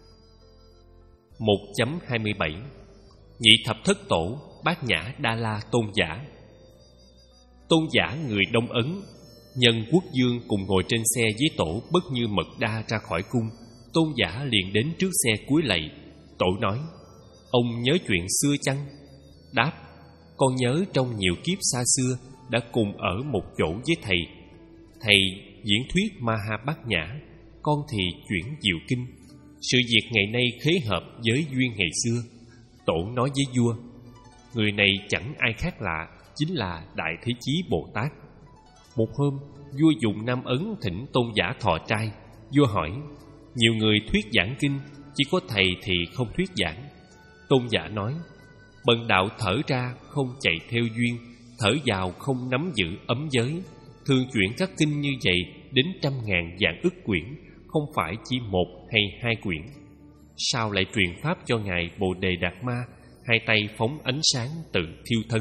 Một chấm hai mươi bảy. Nhị thập thất tổ, Bát Nhã Đa La Tôn giả. Tôn giả người Đông Ấn, nhân Quốc Dương cùng ngồi trên xe với tổ Bất Như Mật Đa ra khỏi cung. Tôn giả liền đến trước xe cúi lạy. Tổ nói: ông nhớ chuyện xưa chăng? Đáp: con nhớ trong nhiều kiếp xa xưa đã cùng ở một chỗ với thầy. Thầy diễn thuyết Maha Bát Nhã, con thì chuyển Diệu Kinh. Sự việc ngày nay khế hợp với duyên ngày xưa. Tổ nói với vua: người này chẳng ai khác lạ, chính là Đại Thế Chí Bồ Tát. Một hôm, vua dùng Nam Ấn thỉnh Tôn giả thọ trai. Vua hỏi: nhiều người thuyết giảng kinh, chỉ có thầy thì không thuyết giảng. Tôn giả nói: bần đạo thở ra không chạy theo duyên, thở vào không nắm giữ ấm giới. Thường chuyển các kinh như vậy đến trăm ngàn vạn ức quyển, không phải chỉ một hay hai quyển. Sao lại truyền pháp cho ngài Bồ Đề Đạt Ma, hai tay phóng ánh sáng tự thiêu thân?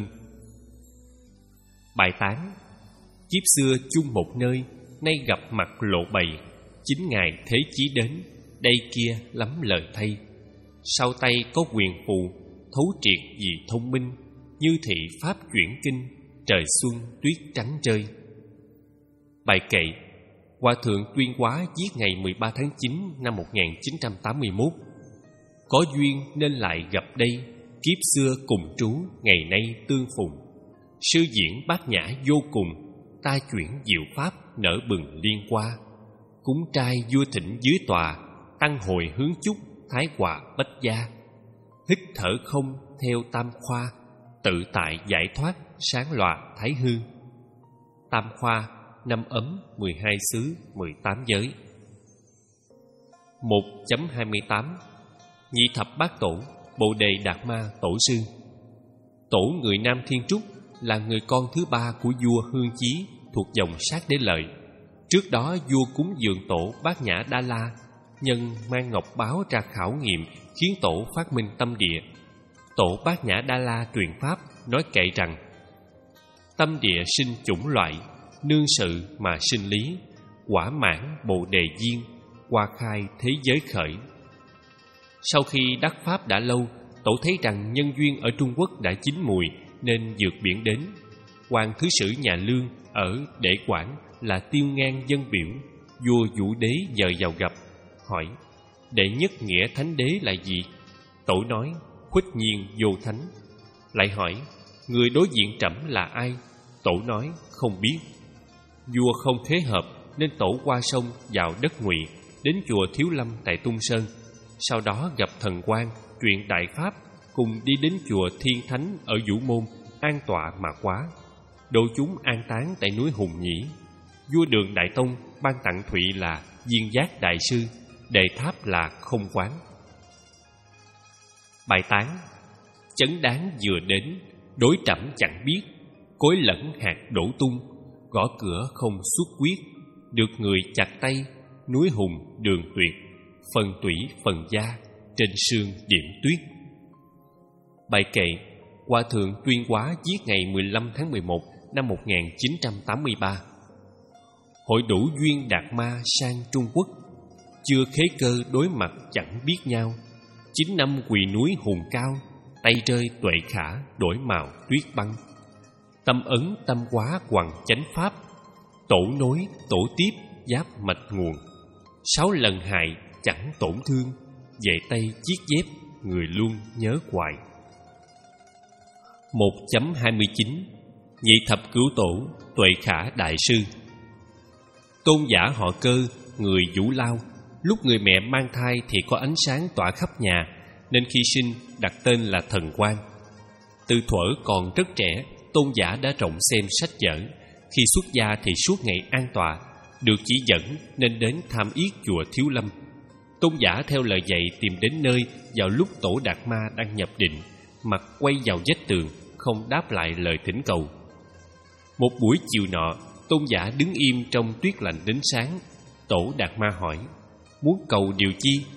Bài tán: kiếp xưa chung một nơi, nay gặp mặt lộ bày. Chính ngài Thế Chí đến, đây kia lắm lời thay. Sau tay có quyền phù, thấu triệt vì thông minh. Như thị pháp chuyển kinh, trời xuân tuyết trắng rơi. Bài kệ: Hòa thượng Tuyên Hóa viết ngày mười ba tháng chín năm một nghìn chín trăm tám mươi mốt. Có duyên nên lại gặp đây, kiếp xưa cùng trú, ngày nay tương phùng. Sư diễn Bát Nhã vô cùng, ta chuyển diệu pháp nở bừng liên qua. Cúng trai vua thịnh dưới tòa, tăng hồi hướng chúc thái hòa bách gia. Hít thở không theo tam khoa, tự tại giải thoát sáng lòa thái hư. Tam khoa, năm ấm, mười hai xứ, mười tám giới. Một chấm hai mươi tám. Nhị thập bát tổ, Bồ Đề Đạt Ma Tổ sư. Tổ người Nam Thiên Trúc là người con thứ ba của vua Hương Chí, thuộc dòng Sát Đế Lợi. Trước đó vua cúng dường tổ Bát Nhã Đa La, nhân mang ngọc báo ra khảo nghiệm, khiến tổ phát minh tâm địa. Tổ Bát Nhã Đa La truyền pháp, nói kệ rằng: tâm địa sinh chủng loại, nương sự mà sinh lý. Quả mãn Bồ Đề Duyên, hoa khai thế giới khởi. Sau khi đắc pháp đã lâu, tổ thấy rằng nhân duyên ở Trung Quốc đã chín mùi, nên vượt biển đến. Quan thứ sử nhà Lương ở Đệ Quảng là Tiêu Ngang dân biểu. Vua Vũ Đế dời vào gặp, hỏi: đệ nhất nghĩa thánh đế là gì? Tổ nói: khuếch nhiên vô thánh. Lại hỏi: người đối diện trẫm là ai? Tổ nói: không biết. Vua không khế hợp, nên tổ qua sông vào đất Ngụy, đến chùa Thiếu Lâm tại Tung Sơn. Sau đó gặp thần quan, truyền đại pháp, cùng đi đến chùa Thiên Thánh ở Vũ Môn, an tọa mà quá. Độ chúng an táng tại núi Hùng Nhĩ. Vua Đường Đại Tông ban tặng thụy là Viên Giác Đại Sư, đề tháp là Không Quán. Bài tán: chấn đáng vừa đến, đối trẫm chẳng biết. Cối lẫn hạt đổ tung, gõ cửa không xuất quyết. Được người chặt tay, núi Hùng đường tuyệt. Phần tủy phần da, trên sương điểm tuyết. Bài kệ: Hòa thượng Tuyên Hóa viết ngày mười lăm tháng mười một năm một nghìn chín trăm tám mươi ba. Hội đủ duyên Đạt Ma sang Trung Quốc, chưa khế cơ đối mặt chẳng biết nhau. Chín năm quỳ núi hùng cao, tay rơi tuệ khả đổi màu tuyết băng. Tâm ấn tâm hóa hoằng chánh pháp, tổ nối tổ tiếp giáp mạch nguồn. Sáu lần hại chẳng tổn thương, về tay chiếc dép người luôn nhớ hoài. Một chấm hai mươi chín. Nhị thập cửu tổ, Tuệ Khả Đại Sư. Tôn giả họ Cơ, người Vũ Lao, lúc người mẹ mang thai thì có ánh sáng tỏa khắp nhà, nên khi sinh đặt tên là Thần Quang. Từ thuở còn rất trẻ, tôn giả đã rộng xem sách vở. Khi xuất gia thì suốt ngày an tọa, được chỉ dẫn nên đến tham yết chùa Thiếu Lâm. Tôn giả theo lời dạy tìm đến nơi vào lúc tổ Đạt Ma đang nhập định, mặt quay vào vách tường, không đáp lại lời thỉnh cầu. Một buổi chiều nọ, tôn giả đứng im trong tuyết lạnh đến sáng. Tổ Đạt Ma hỏi: muốn cầu điều chi?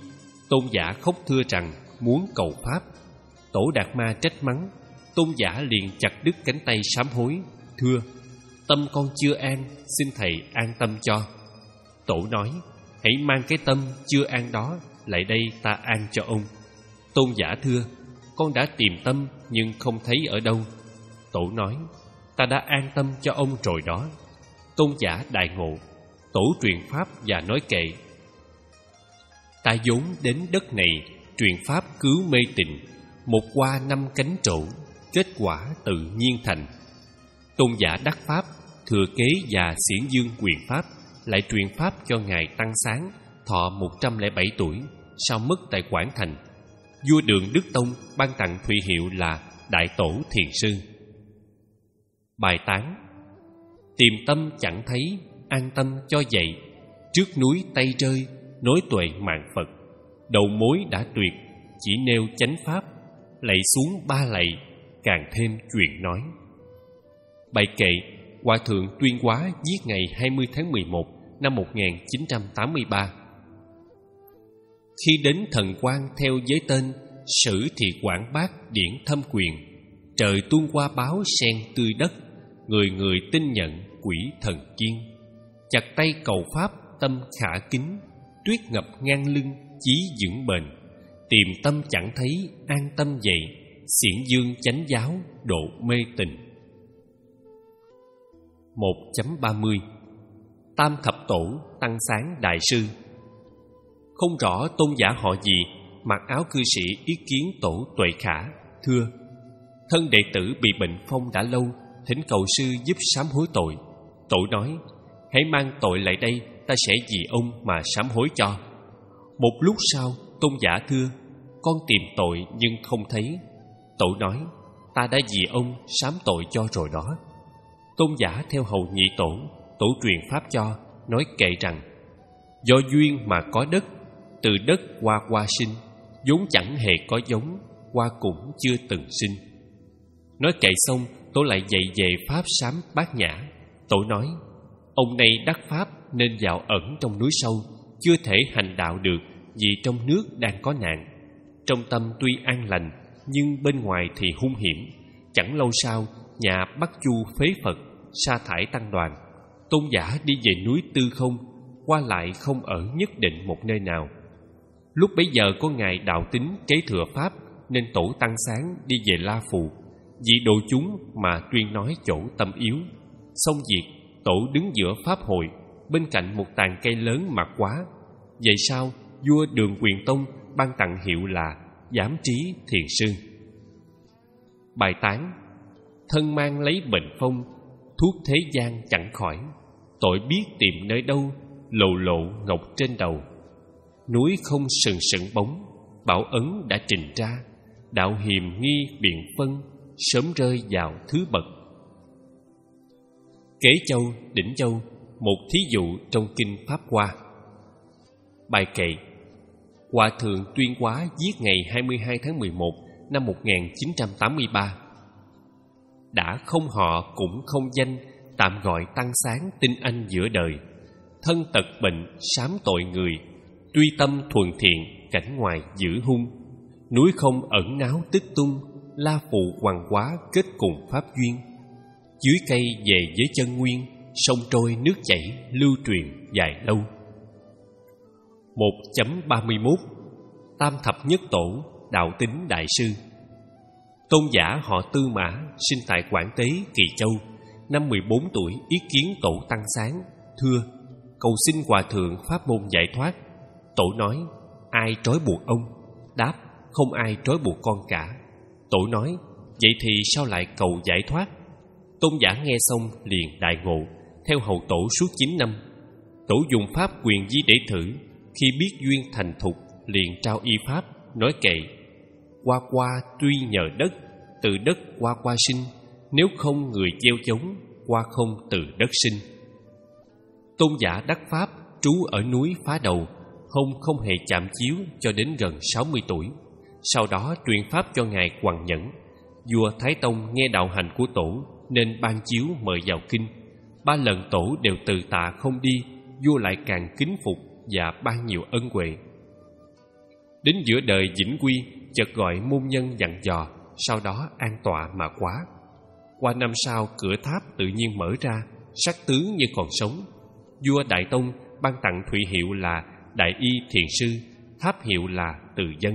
Tôn giả khóc thưa rằng muốn cầu pháp. Tổ Đạt Ma trách mắng. Tôn giả liền chặt đứt cánh tay sám hối, thưa: tâm con chưa an, xin thầy an tâm cho. Tổ nói: hãy mang cái tâm chưa an đó lại đây, ta an cho ông. Tôn giả thưa: con đã tìm tâm nhưng không thấy ở đâu. Tổ nói: ta đã an tâm cho ông rồi đó. Tôn giả đại ngộ. Tổ truyền pháp và nói kệ: ta vốn đến đất này truyền pháp cứu mê tịnh, một qua năm cánh trổ, kết quả tự nhiên thành. Tôn giả đắc pháp, thừa kế và xiển dương quyền pháp, lại truyền pháp cho ngài Tăng Sáng, thọ một trăm lẻ bảy tuổi, sau mất tại Quảng Thành. Vua Đường Đức Tông ban tặng thụy hiệu là Đại Tổ Thiền Sư. Bài tán: tìm tâm chẳng thấy, an tâm cho dậy. Trước núi Tây Rơi, nối tuệ mạng Phật. Đầu mối đã tuyệt, chỉ nêu chánh pháp. Lạy xuống ba lạy, càng thêm chuyện nói. Bài kệ Hòa thượng Tuyên Hóa viết ngày hai mươi tháng mười một năm một nghìn chín trăm tám mươi ba. Khi đến thần quan theo giới tên, sử thì quảng bác điển thâm quyền. Trời tuôn qua báo sen tươi đất, người người tin nhận quỷ thần kiên. Chặt tay cầu pháp tâm khả kính, tuyết ngập ngang lưng chí vững bền. Tìm tâm chẳng thấy, an tâm dậy, xiển dương chánh giáo độ mê tình. một chấm ba mươi Tam Thập Tổ Tăng Sáng Đại Sư. Không rõ tôn giả họ gì, mặc áo cư sĩ ý kiến Tổ Tuệ Khả, thưa: thân đệ tử bị bệnh phong đã lâu, thỉnh cầu sư giúp sám hối tội. Tổ nói: hãy mang tội lại đây, ta sẽ vì ông mà sám hối cho. Một lúc sau, tôn giả thưa: con tìm tội nhưng không thấy. Tổ nói: ta đã vì ông sám tội cho rồi đó. Tôn giả theo hầu nhị tổ, tổ truyền pháp cho, nói kệ rằng: do duyên mà có đất, từ đất hoa hoa sinh, vốn chẳng hề có giống, hoa cũng chưa từng sinh. Nói kệ xong, tổ lại dạy về pháp sám bát nhã. Tổ nói: ông này đắc pháp nên vào ẩn trong núi sâu, chưa thể hành đạo được vì trong nước đang có nạn. Trong tâm tuy an lành, nhưng bên ngoài thì hung hiểm. Chẳng lâu sau, nhà Bắc Chu phế Phật, sa thải tăng đoàn. Tôn giả đi về núi Tư Không, qua lại không ở nhất định một nơi nào. Lúc bấy giờ có ngài Đạo Tín kế thừa pháp, nên tổ Tăng Sáng đi về La Phù, vì độ chúng mà tuyên nói chỗ tâm yếu. Xong việc, tổ đứng giữa pháp hội, bên cạnh một tàn cây lớn mà quá. Vậy sau, vua Đường Quyền Tông ban tặng hiệu là Giám Trí Thiền Sư. Bài tán: thân mang lấy bệnh phong, thuốc thế gian chẳng khỏi. Tội biết tìm nơi đâu, lộ lộ ngọc trên đầu. Núi không sừng sững bóng, bảo ấn đã trình ra. Đạo hiềm nghi biện phân, sớm rơi vào thứ bậc. Kế Châu, Đỉnh Châu, một thí dụ trong kinh Pháp Hoa. Bài kệ Hòa thượng Tuyên Hóa viết ngày hai mươi hai tháng mười một năm một nghìn chín trăm tám mươi ba. Đã không họ cũng không danh, tạm gọi Tăng Sáng tinh anh giữa đời. Thân tật bệnh sám tội người, tuy tâm thuần thiện cảnh ngoài dữ hung. Núi không ẩn náu tích tung, La Phù hoàng quá kết cùng pháp duyên. Dưới cây về với chân nguyên, sông trôi nước chảy lưu truyền dài lâu. một chấm ba mươi mốt Tam Thập Nhất Tổ Đạo Tín Đại Sư. Tôn giả họ Tư Mã, sinh tại Quảng Tế, Kỳ Châu. Năm mười bốn tuổi ý kiến tổ Tăng Sáng, thưa: cầu xin hòa thượng pháp môn giải thoát. Tổ nói: ai trói buộc ông? Đáp: không ai trói buộc con cả. Tổ nói: vậy thì sao lại cầu giải thoát? Tôn giả nghe xong liền đại ngộ, theo hầu tổ suốt chín năm. Tổ dùng pháp quyền di để thử, khi biết duyên thành thục liền trao y pháp, nói kệ: hoa qua tuy nhờ đất, từ đất hoa qua sinh. Nếu không người gieo giống, hoa không từ đất sinh. Tôn giả đắc pháp, trú ở núi Phá Đầu, hông không hề chạm chiếu cho đến gần sáu mươi tuổi. Sau đó truyền pháp cho ngài Hoằng Nhẫn. Vua Thái Tông nghe đạo hành của tổ nên ban chiếu mời vào kinh. Ba lần tổ đều từ tạ không đi, vua lại càng kính phục và ban nhiều ân huệ. Đến giữa đời Vĩnh Quy, chợt gọi môn nhân dặn dò, sau đó an tọa mà quá. Qua năm sau, cửa tháp tự nhiên mở ra, sắc tướng như còn sống. Vua Đại Tông ban tặng thụy hiệu là Đại Y Thiền Sư, tháp hiệu là Từ Dân.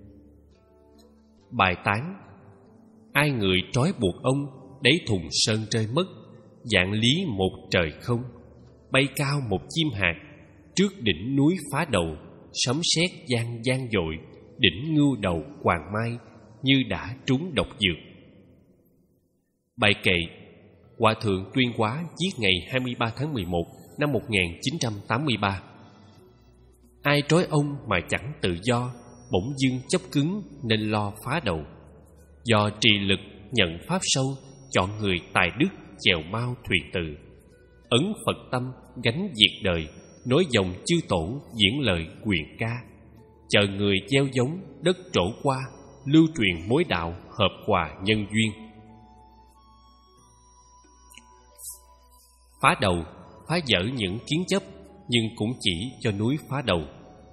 Bài tán: ai người trói buộc ông, đáy thùng sơn rơi mất, vạn lý một trời không. Bay cao một chim hạt, trước đỉnh núi phá đầu, sấm sét vang vang dội, đỉnh ngưu đầu Hoàng Mai, như đã trúng độc dược. Bài kệ: Hòa thượng Tuyên Hóa viết ngày hai mươi ba tháng mười một năm một nghìn chín trăm tám mươi ba. Ai trói ông mà chẳng tự do, bỗng dưng chấp cứng nên lo phá đầu. Do trì lực nhận pháp sâu, chọn người tài đức chèo mau thuyền từ. Ấn Phật tâm gánh diệt đời, nối dòng chư tổ diễn lời quyền ca. Chờ người gieo giống đất trổ qua, lưu truyền mối đạo hợp hòa nhân duyên. Phá đầu, phá vỡ những kiến chấp, nhưng cũng chỉ cho núi phá đầu.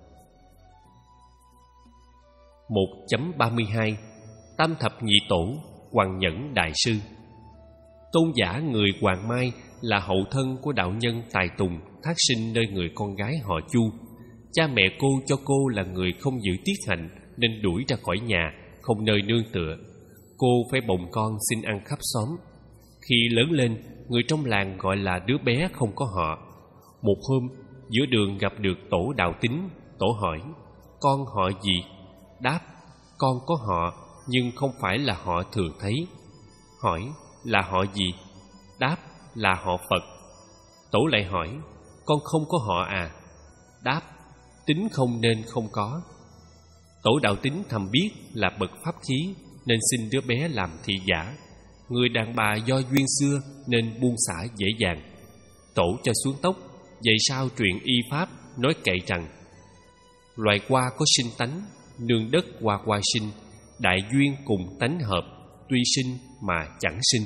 một chấm ba mươi hai Tam thập nhị tổ, Hoàng Nhẫn Đại Sư. Tôn giả người Hoàng Mai là hậu thân của đạo nhân Tài Tùng thác sinh nơi người con gái họ Chu. Cha mẹ cô cho cô là người không giữ tiết hạnh nên đuổi ra khỏi nhà, không nơi nương tựa. Cô phải bồng con xin ăn khắp xóm. Khi lớn lên, người trong làng gọi là đứa bé không có họ. Một hôm, giữa đường gặp được tổ Đạo Tính. Tổ hỏi: con họ gì? Đáp: con có họ, nhưng không phải là họ thường thấy. Hỏi: là họ gì? Đáp: là họ Phật. Tổ lại hỏi: con không có họ à? Đáp: tính không nên không có. Tổ Đạo Tính thầm biết là bậc pháp khí nên xin đứa bé làm thị giả. Người đàn bà do duyên xưa nên buông xả dễ dàng. Tổ cho xuống tóc, vậy sao truyền y pháp nói kệ rằng: loài hoa có sinh tánh, nương đất hoa hoa sinh, đại duyên cùng tánh hợp, tuy sinh mà chẳng sinh.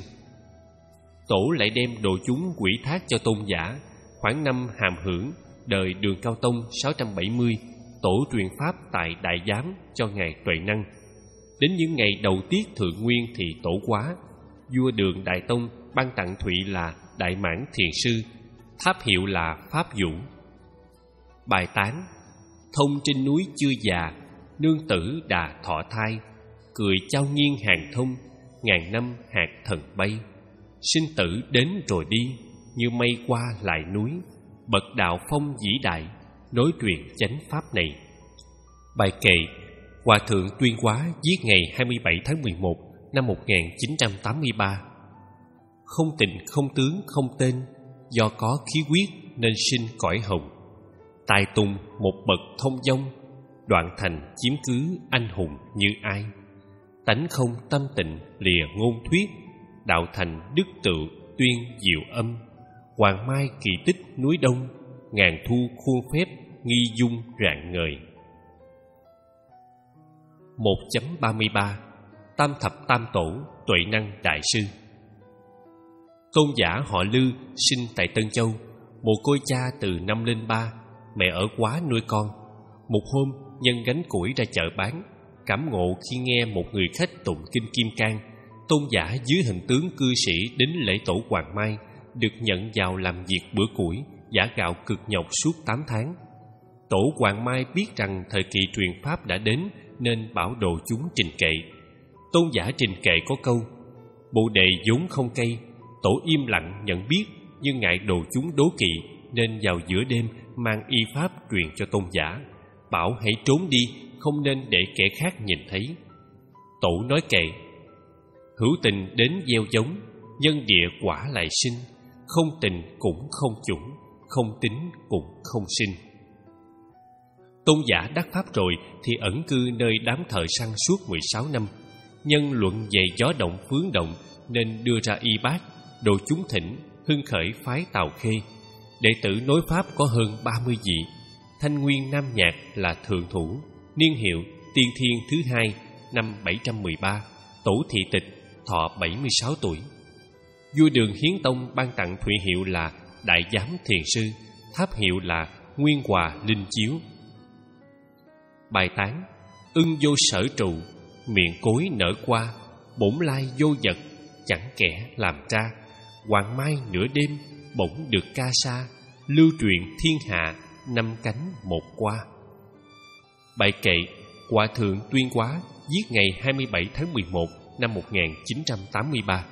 Tổ lại đem đồ chúng quỷ thác cho tôn giả. Khoảng năm Hàm Hưởng, đời Đường Cao Tông sáu trăm bảy mươi, tổ truyền pháp tại Đại Giám cho ngài Tuệ Năng. Đến những ngày đầu tiết thượng nguyên thì tổ quá. Vua Đường Đại Tông ban tặng thụy là Đại Mãn Thiền Sư, tháp hiệu là Pháp Vũ. Bài tán: thông trên núi chưa già, nương tử đà thọ thai, cười trao nghiêng hàng thông, ngàn năm hạt thần bay. Sinh tử đến rồi đi, như mây qua lại núi, bậc đạo phong vĩ đại, nối truyền chánh pháp này. Bài kệ: Hòa thượng Tuyên Hóa viết ngày hai mươi bảy tháng mười một năm một nghìn chín trăm tám mươi ba. Không tình không tướng không tên, do có khí huyết nên sinh cõi hồng. Tài Tùng một bậc thông dong, đoạn thành chiếm cứ anh hùng như ai. Tánh không tâm tịnh lìa ngôn thuyết, đạo thành đức tựu tuyên diệu âm. Hoàng Mai kỳ tích núi Đông, ngàn thu khuôn phép nghi dung rạng ngời. một chấm ba mươi ba Tam thập tam tổ, Tuệ Năng Đại Sư. Tôn giả họ Lư sinh tại Tân Châu, mồ côi cha từ năm lên ba, mẹ ở Quá nuôi con. Một hôm, nhân gánh củi ra chợ bán, cảm ngộ khi nghe một người khách tụng kinh Kim Cang. Tôn giả dưới hình tướng cư sĩ đến lễ tổ Hoàng Mai, được nhận vào làm việc bữa củi, giã gạo cực nhọc suốt tám tháng. Tổ Hoàng Mai biết rằng thời kỳ truyền pháp đã đến nên bảo đồ chúng trình kệ. Tôn giả trình kệ có câu: Bồ đề vốn không cây. Tổ im lặng nhận biết, nhưng ngại đồ chúng đố kỵ nên vào giữa đêm mang y pháp truyền cho tôn giả, bảo hãy trốn đi, không nên để kẻ khác nhìn thấy. Tổ nói kệ: hữu tình đến gieo giống, nhân địa quả lại sinh. Không tình cũng không chủng, không tính cũng không sinh. Tôn giả đắc pháp rồi thì ẩn cư nơi đám thợ săn suốt mười sáu năm. Nhân luận về gió động phướng động nên đưa ra y bát, đồ chúng thỉnh, hưng khởi phái Tào Khê. Đệ tử nối pháp có hơn ba mươi vị. Thanh Nguyên Nam Nhạc là thượng thủ, niên hiệu Tiên Thiên thứ hai, năm bảy trăm mười ba, tổ thị tịch, thọ bảy mươi sáu tuổi. Vua Đường Hiến Tông ban tặng thụy hiệu là Đại Giám Thiền Sư, tháp hiệu là Nguyên Hòa Linh Chiếu. Bài tán: Ưng vô sở trụ, miệng cối nở qua, bổn lai vô vật, chẳng kẻ làm ra. Hoàng mai nửa đêm, bỗng được ca sa, lưu truyền thiên hạ, năm cánh một qua. Bài kệ Hòa thượng Tuyên Hóa, viết ngày hai mươi bảy tháng mười một năm một nghìn chín trăm tám mươi ba.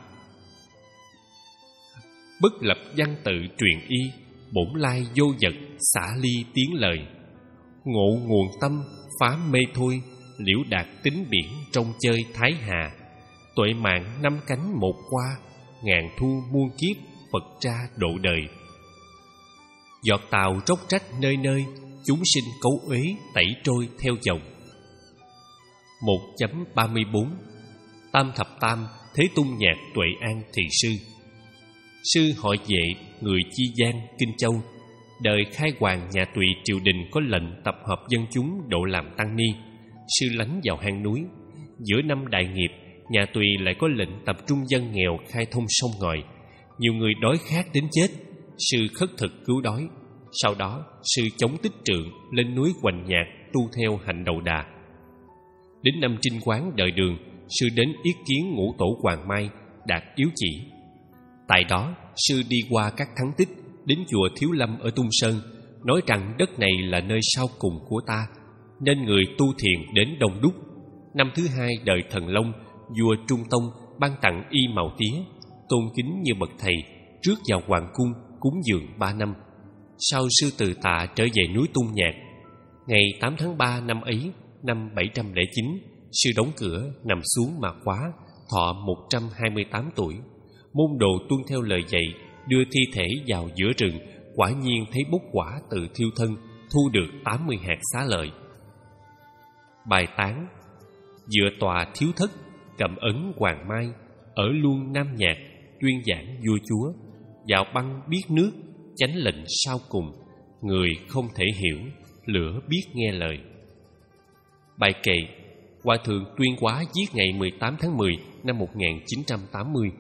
Bất lập văn tự truyền y, bổn lai vô vật, xả ly tiếng lời. Ngộ nguồn tâm, phá mê thôi, liễu đạt tính biển trong chơi thái hà. Tuệ mạng năm cánh một qua, ngàn thu muôn kiếp, Phật ra độ đời. Giọt tàu róc rách nơi nơi, chúng sinh cấu uế tẩy trôi theo dòng. một chấm ba mươi bốn. Tam thập tam, Thế Tung nhạc Tuệ An Thị Sư. Sư họ Vệ, người Chi Giang, Kinh Châu. Đời khai hoàng nhà Tùy triều đình có lệnh tập hợp dân chúng độ làm tăng ni. Sư lánh vào hang núi. Giữa năm đại nghiệp, nhà Tùy lại có lệnh tập trung dân nghèo khai thông sông ngòi. Nhiều người đói khát đến chết, sư khất thực cứu đói. Sau đó, sư chống tích trượng lên núi Hoành Nhạc tu theo hạnh Đậu Đà. Đến năm Trinh Quán đời Đường, sư đến yết kiến ngũ tổ Hoàng Mai, đạt yếu chỉ. Tại đó, sư đi qua các thắng tích, đến chùa Thiếu Lâm ở Tung Sơn, nói rằng đất này là nơi sau cùng của ta, nên người tu thiền đến đông đúc. Năm thứ hai đời Thần Long, vua Trung Tông ban tặng y màu tía, tôn kính như bậc thầy, rước vào hoàng cung cúng dường ba năm. Sau sư từ tạ trở về núi Tung Nhạc. Ngày tám tháng ba năm ấy, năm bảy trăm lẻ chín, sư đóng cửa nằm xuống mà khóa, thọ một trăm hai mươi tám tuổi. Môn đồ tuân theo lời dạy, đưa thi thể vào giữa rừng, quả nhiên thấy bốc quả tự thiêu thân, thu được tám mươi hạt xá lợi. Bài tán: Dựa tòa thiếu thất, cầm ấn Hoàng Mai, ở luôn Nam Nhạc, tuyên giảng vua chúa. Dạo băng biết nước, chánh lệnh sau cùng, người không thể hiểu, lửa biết nghe lời. Bài kệ Hòa thượng Tuyên Hóa, viết ngày mười tám tháng mười năm một nghìn chín trăm tám mươi.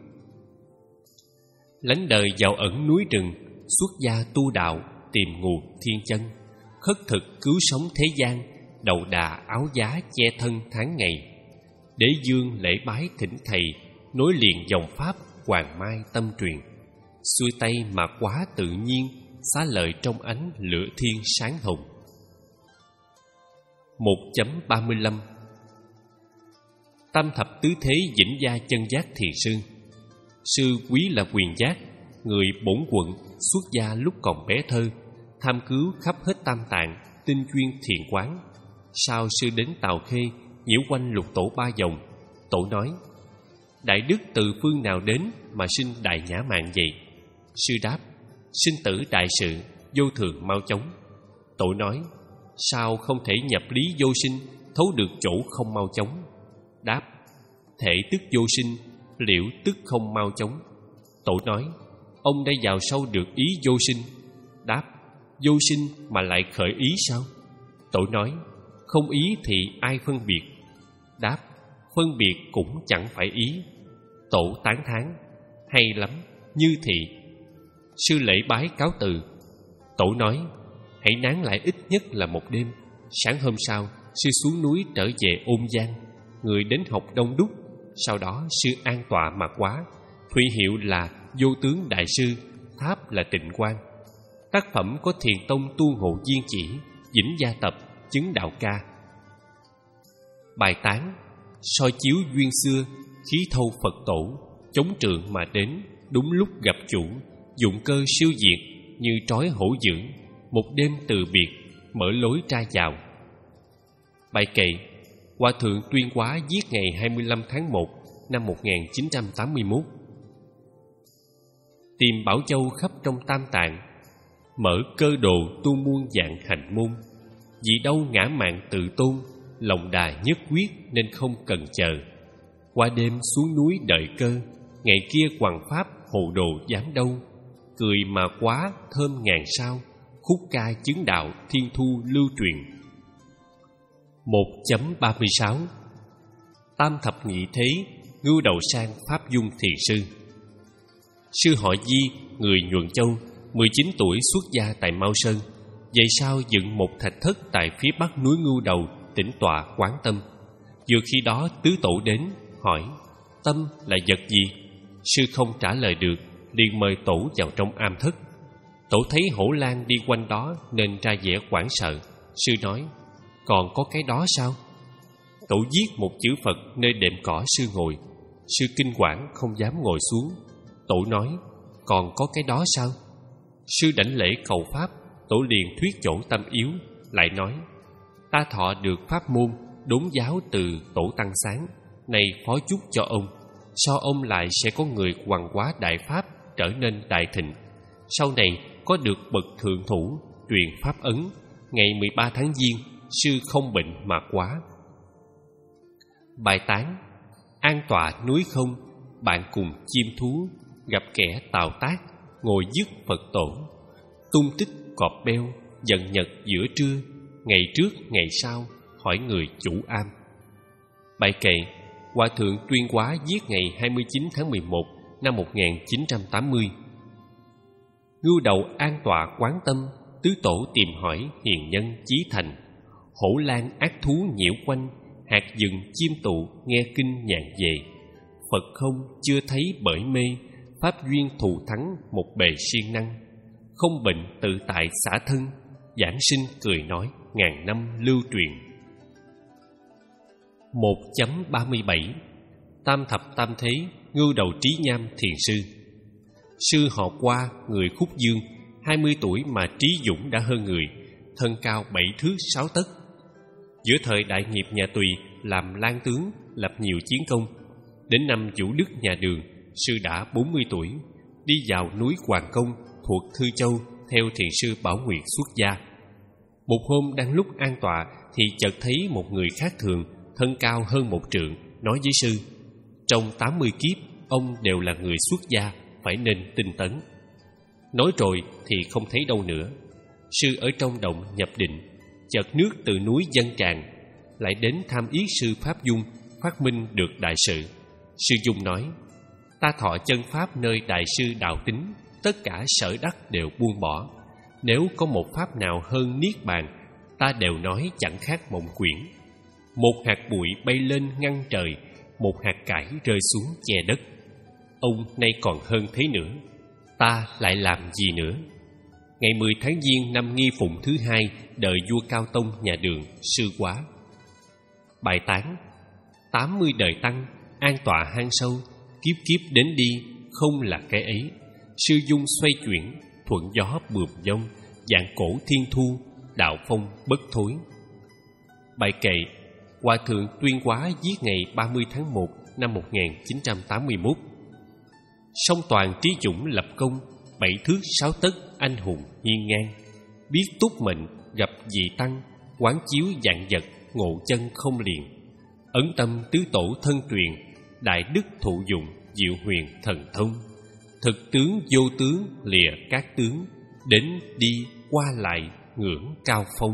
Lánh đời vào ẩn núi rừng, xuất gia tu đạo, tìm nguồn thiên chân. Khất thực cứu sống thế gian, Đậu Đà áo giá che thân tháng ngày. Đế dương lễ bái thỉnh thầy, nối liền dòng pháp Hoàng Mai tâm truyền. Xuôi tay mà quá tự nhiên, xá lợi trong ánh lửa thiên sáng hồng. một chấm ba mươi lăm. Tam thập tứ thế Vĩnh Gia Chân Giác Thiền Sư. Sư quý là Quyền Giác, người bổn quận, xuất gia lúc còn bé thơ, tham cứu khắp hết Tam Tạng, tinh chuyên thiền quán. Sau sư đến Tào Khê, nhiễu quanh lục tổ ba vòng. Tổ nói: Đại đức từ phương nào đến mà sinh đại nhã mạng vậy? Sư đáp: Sinh tử đại sự, vô thường mau chóng. Tổ nói: Sao không thể nhập lý vô sinh, thấu được chỗ không mau chóng? Đáp: Thể tức vô sinh, liễu tức không mau chóng. Tổ nói: Ông đã vào sâu được ý vô sinh. Đáp: Vô sinh mà lại khởi ý sao? Tổ nói: Không ý thì ai phân biệt? Đáp: Phân biệt cũng chẳng phải ý. Tổ tán thán: Hay lắm, như thị. Sư lễ bái cáo từ. Tổ nói: Hãy nán lại ít nhất là một đêm. Sáng hôm sau, sư xuống núi trở về Ôn Giang. Người đến học đông đúc. Sau đó sư an tọa mà quá. Thủy hiệu là Vô Tướng Đại Sư, tháp là Tịnh Quang. Tác phẩm có Thiền Tông Tu Ngộ Viên Chỉ, Vĩnh Gia Tập, Chứng Đạo Ca. Bài tán: Soi chiếu duyên xưa, khí thâu Phật tổ, chống trượng mà đến, đúng lúc gặp chủ, dụng cơ siêu diệt, như trói hổ dưỡng, một đêm từ biệt, mở lối ra vào. Bài kệ Hòa thượng Tuyên Hóa, viết ngày hai mươi lăm tháng một năm một nghìn chín trăm tám mươi mốt. Tìm Bảo Châu khắp trong Tam Tạng, mở cơ đồ tu muôn dạng hành môn. Vì đâu ngã mạn tự tôn, lòng đà nhất quyết nên không cần chờ. Qua đêm xuống núi đợi cơ, ngày kia hoằng pháp hồ đồ dám đâu. Cười mà quá thơm ngàn sao, khúc ca chứng đạo thiên thu lưu truyền. một chấm ba mươi sáu. Tam thập nhị thế Ngưu Đầu Sang Pháp Dung Thiền Sư. Sư họ Di, người Nhuận Châu, mười chín tuổi xuất gia tại Mao Sơn. Về sau dựng một thạch thất tại phía bắc núi Ngưu Đầu, tĩnh tọa quán tâm. Vừa khi đó tứ tổ đến hỏi: tâm là vật gì? Sư không trả lời được, liền mời tổ vào trong am thất. Tổ thấy hổ lang đi quanh đó nên ra vẻ hoảng sợ. Sư nói: còn có cái đó sao? Tổ viết một chữ Phật nơi đệm cỏ sư ngồi. Sư kinh quản không dám ngồi xuống. Tổ nói: còn có cái đó sao? Sư đảnh lễ cầu pháp. Tổ liền thuyết chỗ tâm yếu, lại nói: ta thọ được pháp môn đốn giáo từ tổ tăng sáng, nay phó chúc cho ông. Sau ông lại sẽ có người hoằng hóa đại pháp, trở nên đại thịnh. Sau này có được bậc thượng thủ truyền pháp ấn. Ngày mười ba tháng Giêng, sư không bệnh mà quá. Bài tán: an tọa núi không, bạn cùng chim thú, gặp kẻ tào tác, ngồi dứt Phật tổ. Tung tích cọp beo, dần nhật giữa trưa, ngày trước ngày sau, hỏi người chủ am. Bài kệ: Hòa thượng Tuyên Hóa viết ngày hai mươi chín tháng mười một năm một nghìn chín trăm tám mươi. Ngưu đầu an tọa quán tâm, tứ tổ tìm hỏi hiền nhân chí thành. Hổ lang ác thú nhiễu quanh, hạt rừng chim tụ nghe kinh nhàn về. Phật không chưa thấy bởi mê, pháp duyên thù thắng một bề siêng năng. Không bệnh tự tại xả thân, giảng sinh cười nói ngàn năm lưu truyền. một chấm ba mươi bảy. Tam thập tam thế, ngưu đầu trí nham thiền sư. Sư họ Qua, người Khúc Dương, hai mươi tuổi mà trí dũng đã hơn người, thân cao bảy thước sáu tấc. Giữa thời đại nghiệp nhà Tùy làm lang tướng, lập nhiều chiến công. Đến năm Vũ Đức nhà Đường, sư đã bốn mươi tuổi, đi vào núi Hoàng Công thuộc Thư Châu theo thiền sư Bảo Nguyệt xuất gia. Một hôm đang lúc an tọa thì chợt thấy một người khác thường, thân cao hơn một trượng, nói với sư: trong tám mươi kiếp ông đều là người xuất gia, phải nên tinh tấn. Nói rồi thì không thấy đâu nữa. Sư ở trong động nhập định, chợt nước từ núi dâng tràn, lại đến tham yết sư Pháp Dung, phát minh được đại sự. Sư Dung nói: ta thọ chân pháp nơi đại sư Đạo Tính, tất cả sở đắc đều buông bỏ. Nếu có một pháp nào hơn niết bàn, ta đều nói chẳng khác mộng quyển. Một hạt bụi bay lên ngăn trời, một hạt cải rơi xuống che đất. Ông nay còn hơn thế nữa, ta lại làm gì nữa? Ngày mười tháng Giêng năm Nghi Phụng thứ hai, đời vua Cao Tông nhà Đường, sư quá. Bài tán: tám mươi đời tăng, an tọa hang sâu, kiếp kiếp đến đi, không là cái ấy. Sư dung xoay chuyển, thuận gió bườm dông, dạng cổ thiên thu, đạo phong bất thối. Bài kệ: Hòa thượng Tuyên Hóa viết ngày ba mươi tháng một năm một nghìn chín trăm tám mươi mốt. Song toàn trí dũng lập công, bảy thước sáu tấc anh hùng hiên ngang. Biết túc mệnh gặp dị tăng, quán chiếu dạng vật ngộ chân không liền. Ấn tâm tứ tổ thân truyền, đại đức thụ dụng diệu huyền thần thông. Thực tướng vô tướng lìa các tướng, đến đi qua lại ngưỡng cao phong.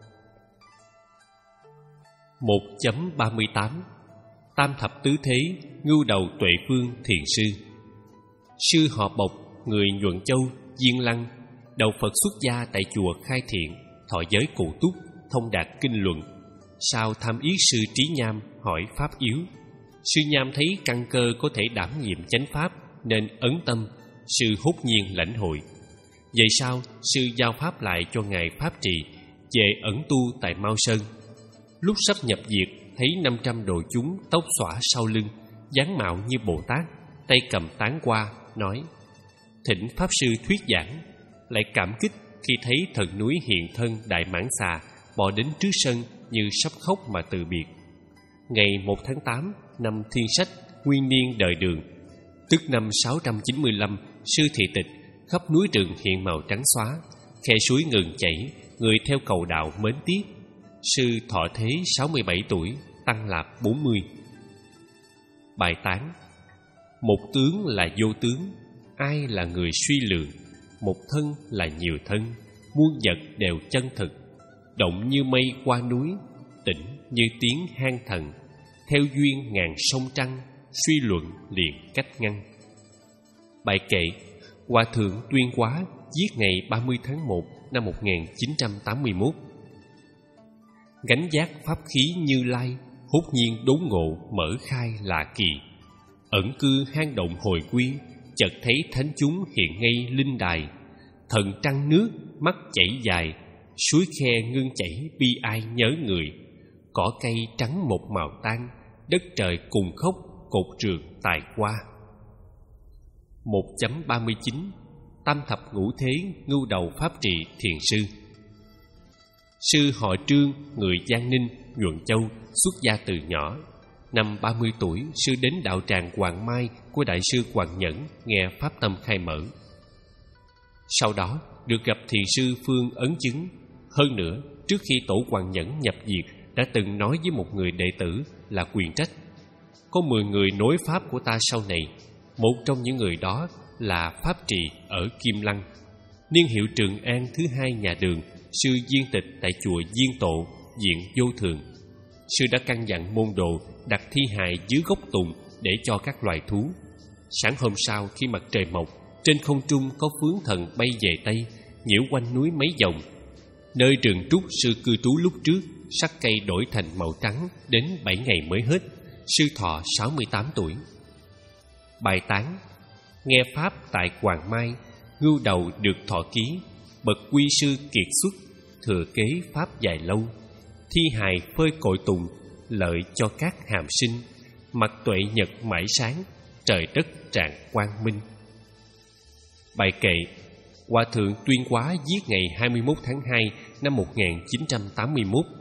một chấm ba mươi tám. Tam thập tứ thế, ngưu đầu tuệ phương thiền sư. Sư họ Bộc, người Nhuận Châu, Diên Lăng, đầu Phật xuất gia tại chùa Khai Thiện, thọ giới cụ túc, thông đạt kinh luận. Sau tham yết sư Trí Nham hỏi pháp yếu. Sư Nham thấy căn cơ có thể đảm nhiệm chánh pháp nên ấn tâm, sư hốt nhiên lãnh hội. Vậy sau, sư giao pháp lại cho ngài pháp trì, về ẩn tu tại Mao Sơn. Lúc sắp nhập diệt, thấy năm trăm đồ chúng tóc xõa sau lưng, dáng mạo như Bồ Tát, tay cầm tán hoa, nói: thỉnh pháp sư thuyết giảng. Lại cảm kích khi thấy thần núi hiện thân Đại Mãn Xà bò đến trước sân như sắp khóc mà từ biệt. Ngày một tháng tám năm Thiên Sách, nguyên niên đời Đường, tức năm sáu trăm chín mươi lăm, sư thị tịch, khắp núi rừng hiện màu trắng xóa, khe suối ngừng chảy, người theo cầu đạo mến tiếc. Sư thọ thế sáu mươi bảy tuổi, tăng lạp bốn mươi. Bài tán: một tướng là vô tướng, ai là người suy lường. Một thân là nhiều thân, muôn vật đều chân thực. Động như mây qua núi, tĩnh như tiếng hang thần. Theo duyên ngàn sông trăng, suy luận liền cách ngăn. Bài kệ: Hòa thượng Tuyên Hóa viết ngày ba mươi tháng một năm một nghìn chín trăm tám mươi mốt. gánh giác pháp khí Như Lai hốt nhiên đốn ngộ mở khai lạ kỳ. Ẩn cư hang động hồi quy, chợt thấy thánh chúng hiện ngay linh đài. Thần trăng nước mắt chảy dài, suối khe ngưng chảy bi ai nhớ người. Cỏ cây trắng một màu tan, đất trời cùng khóc cột trường tài qua. một chấm ba mươi chín Tam thập ngũ thế ngưu đầu pháp trì thiền sư. Sư họ Trương, người Giang Ninh, Nhuận Châu, xuất gia từ nhỏ. Năm ba mươi tuổi, sư đến đạo tràng Hoàng Mai của đại sư Hoàng Nhẫn nghe pháp tâm khai mở. Sau đó được gặp thiền sư Phương Ấn Chứng. Hơn nữa, trước khi tổ Hoàng Nhẫn nhập diệt đã từng nói với một người đệ tử là Quyền Trách: có mười người nối pháp của ta sau này. Một trong những người đó là Pháp Trì ở Kim Lăng. Niên hiệu Trường An thứ hai nhà Đường, sư viên tịch tại chùa Diên Tộ, viện Vô Thường. Sư đã căn dặn môn đồ đặt thi hài dưới gốc tùng để cho các loài thú. Sáng hôm sau, khi mặt trời mọc, trên không trung có phướng thần bay về Tây, nhiễu quanh núi mấy vòng. Nơi rừng trúc sư cư trú lúc trước, sắc cây đổi thành màu trắng đến bảy ngày mới hết. Sư thọ sáu mươi tám tuổi. Bài tán: nghe pháp tại Hoàng Mai, ngưu đầu được thọ ký. Bậc quy sư kiệt xuất, thừa kế pháp dài lâu. Thi hài phơi cội tùng, lợi cho các hàm sinh. Mặt tuệ nhật mãi sáng, trời đất tràn quang minh. Bài kệ: Hòa thượng Tuyên Quá viết ngày hai mươi mốt tháng hai năm một nghìn chín trăm tám mươi mốt.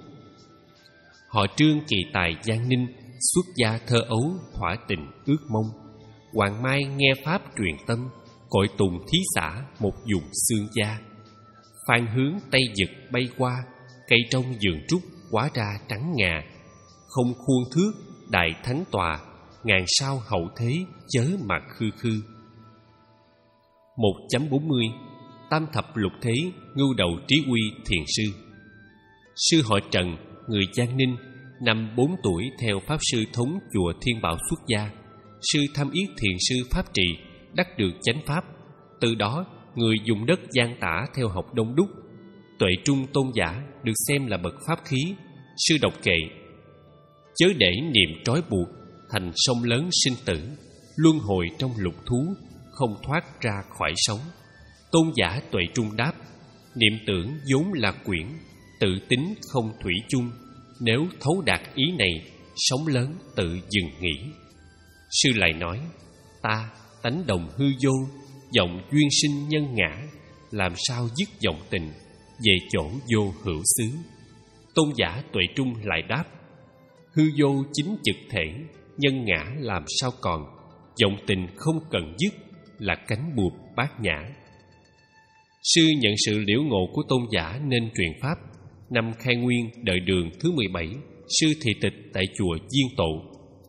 Họ Trương kỳ tài Giang Ninh, xuất gia thơ ấu thỏa tình ước mong. Hoàng Mai nghe pháp truyền tâm, cội tùng thí xả một vùng xương gia. Phan hướng Tây Dực bay qua, cây trong vườn trúc quá ra trắng ngà. Không khuôn thước đại thánh tòa, ngàn sao hậu thế chớ mà khư khư. một chấm bốn mươi Tam thập lục thế ngưu đầu trí uy thiền sư. Sư họ Trần, người Giang Ninh, năm bốn tuổi theo pháp sư thống chùa Thiên Bảo xuất gia. Sư tham yết thiền sư Pháp Trì, đắc được chánh pháp. Từ đó người dùng đất Giang Tả theo học đông đúc. Tuệ trung tôn giả được xem là bậc pháp khí. Sư đọc kệ: chớ để niệm trói buộc, thành sông lớn sinh tử, luân hồi trong lục thú, không thoát ra khỏi sống. Tôn giả Tuệ Trung đáp: niệm tưởng vốn là quyển, tự tính không thủy chung. Nếu thấu đạt ý này, sống lớn tự dừng nghỉ. Sư lại nói: ta tánh đồng hư vô, vọng duyên sinh nhân ngã, làm sao dứt vọng tình, về chỗ vô hữu xứ. Tôn giả Tuệ Trung lại đáp: hư vô chính trực thể, nhân ngã làm sao còn, vọng tình không cần dứt, là cánh buồm bát nhã. Sư nhận sự liễu ngộ của tôn giả nên truyền pháp. Năm khai nguyên đợi Đường thứ mười bảy, sư thị tịch tại chùa Diên Tộ.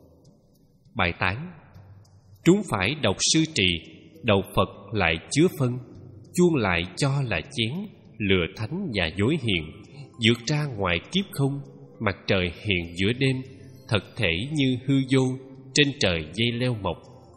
Bài tán: chúng phải đọc sư trì, đầu Phật lại chứa phân, chuông lại cho là chén, lừa thánh và dối hiền, vượt ra ngoài kiếp không, mặt trời hiện giữa đêm, thật thể như hư vô, trên trời dây leo mọc.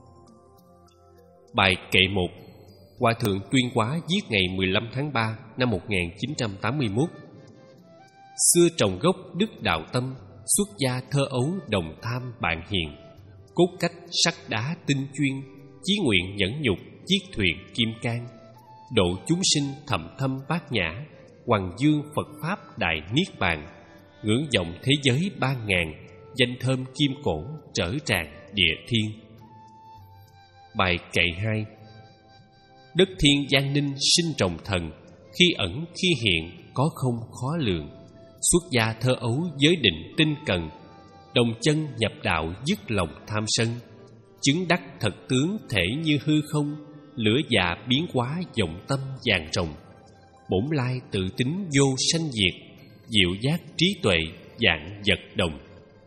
Bài kệ một. Hòa thượng Tuyên Quá viết ngày mười lăm tháng ba năm một nghìn chín trăm tám mươi mốt. Xưa trồng gốc đức đạo tâm, xuất gia thơ ấu đồng tham bạn hiền. Cốt cách sắt đá tinh chuyên, chí nguyện nhẫn nhục chiếc thuyền kim cang. Độ chúng sinh thầm thâm bát nhã, hoàng dương Phật Pháp đại niết bàn. Ngưỡng vọng thế giới ba ngàn, danh thơm kim cổ trở tràn địa thiên. Bài kệ hai. Đất thiên Giang Ninh sinh trồng thần, khi ẩn khi hiện có không khó lường. Xuất gia thơ ấu giới định tinh cần, đồng chân nhập đạo dứt lòng tham sân. Chứng đắc thật tướng thể như hư không, lửa dạ biến hóa vọng tâm vàng rồng. Bổn lai tự tính vô sanh diệt, diệu giác trí tuệ dạng vật đồng.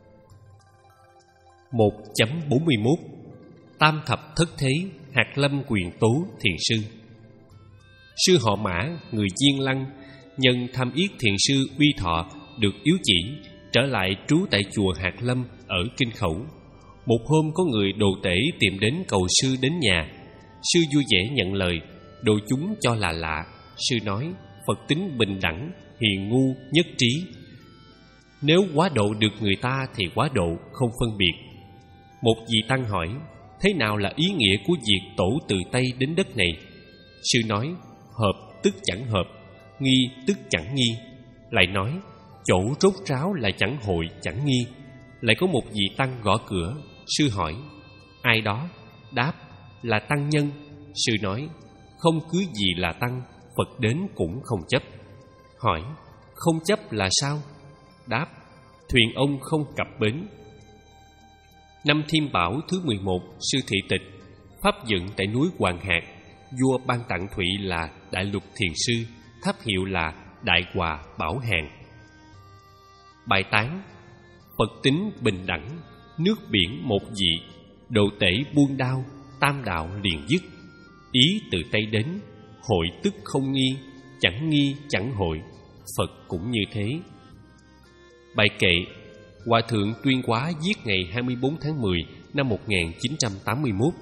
một chấm bốn mươi mốt Tam thập thất thế Hạt Lâm Quyền Tố thiền sư. Sư họ Mã, người Diên Lăng, nhân tham yết thiền sư Uy Thọ được yếu chỉ, trở lại trú tại chùa Hạt Lâm ở Kinh Khẩu. Một hôm có người đồ tể tìm đến cầu sư đến nhà. Sư vui vẻ nhận lời, đồ chúng cho là lạ. Sư nói: Phật tính bình đẳng, hiền ngu nhất trí. Nếu quá độ được người ta thì quá độ không phân biệt. Một vị tăng hỏi: thế nào là ý nghĩa của việc tổ từ Tây đến đất này? Sư nói: hợp tức chẳng hợp, nghi tức chẳng nghi. Lại nói: chỗ rốt ráo là chẳng hội chẳng nghi. Lại có một vị tăng gõ cửa. Sư hỏi: ai đó? Đáp: là tăng nhân. Sư nói: không cứ gì là tăng, Phật đến cũng không chấp. Hỏi: không chấp là sao? Đáp: thuyền ông không cập bến. Năm Thiêm Bảo thứ mười một, Sư Thị Tịch pháp dựng tại núi Hoàng Hạt. Vua ban tặng thụy là Đại Lục Thiền Sư, tháp hiệu là Đại Hòa Bảo Hàn. Bài tán: Phật tính bình đẳng, nước biển một vị, độ tể buông đao, tam đạo liền dứt. Ý từ Tây đến, hội tức không nghi, chẳng nghi chẳng hội, Phật cũng như thế. Bài kệ: Hòa thượng Tuyên Quá viết ngày hai mươi bốn tháng mười năm một nghìn chín trăm tám mươi mốt.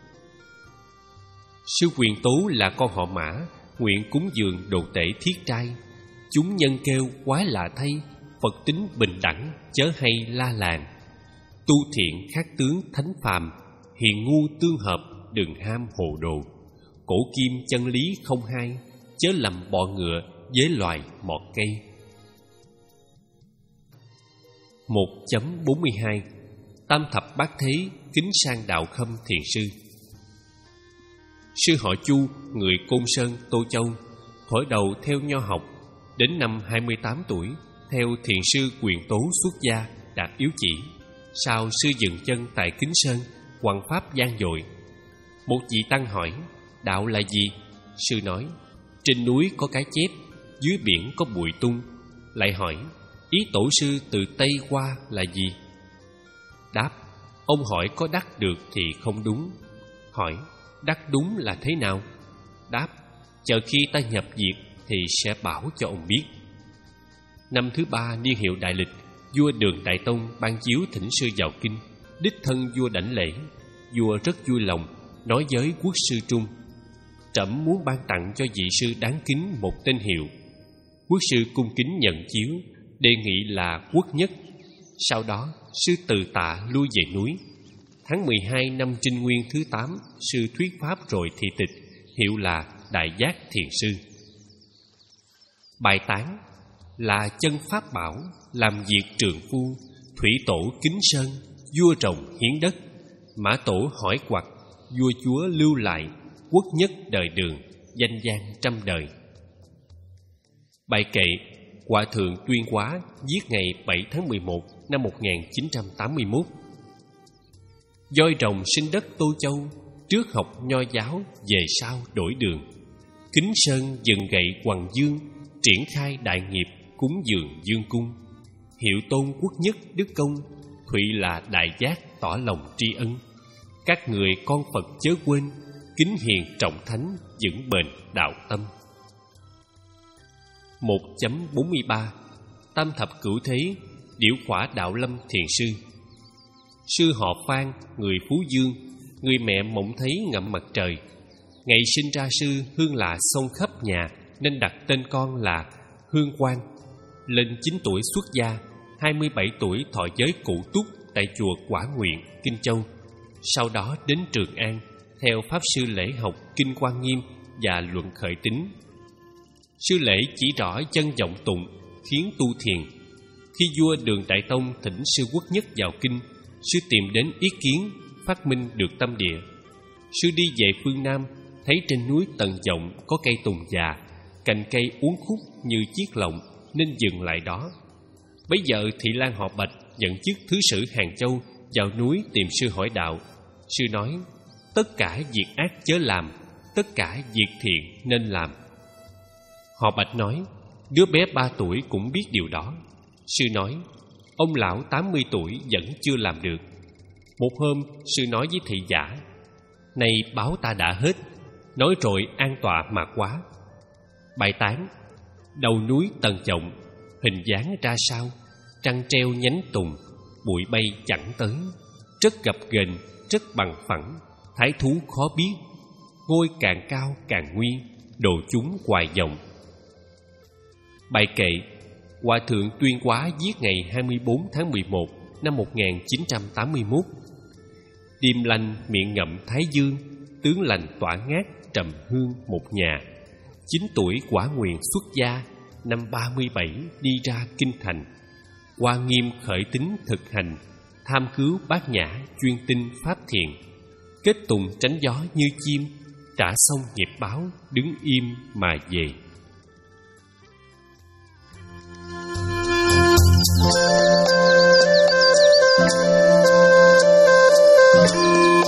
Sư Quyền Tố là con họ Mã, nguyện cúng dường đồ tể thiết trai. Chúng nhân kêu quái lạ thay, Phật tính bình đẳng, chớ hay la làng. Tu thiện khác tướng thánh phàm, hiền ngu tương hợp, đừng ham hồ đồ. Cổ kim chân lý không hai, chớ lầm bọ ngựa với loài mọt cây. một chấm bốn mươi hai. Tam thập bát thế kính sang Đạo Khâm Thiền Sư. Sư họ Chu, người Côn Sơn, Tô Châu, thuở đầu theo nho học. Đến năm hai mươi tám tuổi, theo thiền sư Quyền Tố xuất gia, đạt yếu chỉ. Sau sư dừng chân tại Kính Sơn, hoằng pháp gian dội. Một vị tăng hỏi: đạo là gì? Sư nói: trên núi có cái chép, dưới biển có bụi tung. Lại hỏi: ý tổ sư từ Tây qua là gì? Đáp: ông hỏi có đắc được thì không đúng. Hỏi: đắc đúng là thế nào? Đáp: chờ khi ta nhập diệt thì sẽ bảo cho ông biết. Năm thứ ba niên hiệu Đại Lịch, vua Đường Đại Tông ban chiếu thỉnh sư vào kinh. Đích thân vua đảnh lễ. Vua rất vui lòng, nói với quốc sư Trung: trẫm muốn ban tặng cho vị sư đáng kính một tên hiệu. Quốc sư cung kính nhận chiếu, đề nghị là Quốc Nhất. Sau đó sư từ tạ lui về núi. Tháng mười hai năm Trinh Nguyên thứ tám, sư thuyết pháp rồi thị tịch, hiệu là Đại Giác Thiền Sư. Bài tán: là chân pháp bảo, làm việc trường phu, thủy tổ kính sơn, vua rồng hiến đất, mã tổ hỏi quặc, vua chúa lưu lại, Quốc Nhất đời Đường, danh gian trăm đời. Bài kệ: Hòa thượng Tuyên Quá viết ngày bảy tháng mười một năm một nghìn chín trăm tám mươi mốt. Voi rồng sinh đất Tô Châu, trước học nho giáo, về sau đổi đường. Kính Sơn dừng gậy Hoằng Dương, triển khai đại nghiệp, cúng dường dương cung. Hiệu tôn Quốc Nhất đức công, thụy là Đại Giác tỏ lòng tri ân. Các người con Phật chớ quên, kính hiền trọng thánh, vững bền đạo tâm. một chấm bốn mươi ba. Tam thập cửu thế, Điểu Khỏa Đạo Lâm Thiền Sư. Sư họ Phan, người Phú Dương, người mẹ mộng thấy ngậm mặt trời. Ngày sinh ra sư hương lạ xông khắp nhà, nên đặt tên con là Hương Quang. Lên chín tuổi xuất gia, hai mươi bảy tuổi thọ giới cụ túc tại chùa Quả Nguyện, Kinh Châu. Sau đó đến Trường An, theo pháp sư lễ học Kinh Quan Nghiêm và Luận Khởi Tính. Sư lễ chỉ rõ chân vọng tụng, khiến tu thiền. Khi vua Đường Đại Tông thỉnh sư Quốc Nhất vào kinh, sư tìm đến ý kiến, phát minh được tâm địa. Sư đi về phương Nam, thấy trên núi Tần Vọng có cây tùng già, cành cây uốn khúc như chiếc lọng, nên dừng lại đó. Bấy giờ thị lang họ Bạch nhận chức thứ sử Hàng Châu vào núi tìm sư hỏi đạo. Sư nói: tất cả việc ác chớ làm, tất cả việc thiện nên làm. Họ Bạch nói: đứa bé ba tuổi cũng biết điều đó. Sư nói: ông lão tám mươi tuổi vẫn chưa làm được. Một hôm sư nói với thị giả: này báo ta đã hết, nói rồi an tọa mà quá. Bài tán: đầu núi Tần Vọng, hình dáng ra sao? Trăng treo nhánh tùng, bụi bay chẳng tới, rất gập ghềnh, rất bằng phẳng, thái thú khó biết. Ngôi càng cao càng nguy, đồ chúng hoài vọng. Bài kệ: Hòa thượng Tuyên Quá giết ngày hai mươi bốn tháng mười một năm một nghìn chín trăm tám mươi mốt. Điềm lành miệng ngậm thái dương, tướng lành tỏa ngát trầm hương một nhà. Chín tuổi quả nguyện xuất gia, năm ba mươi bảy đi ra kinh thành. Hoa Nghiêm khởi tính thực hành, tham cứu bát nhã chuyên tinh pháp thiện. Kết tùng tránh gió như chim, trả xong nghiệp báo đứng im mà về. Thank you.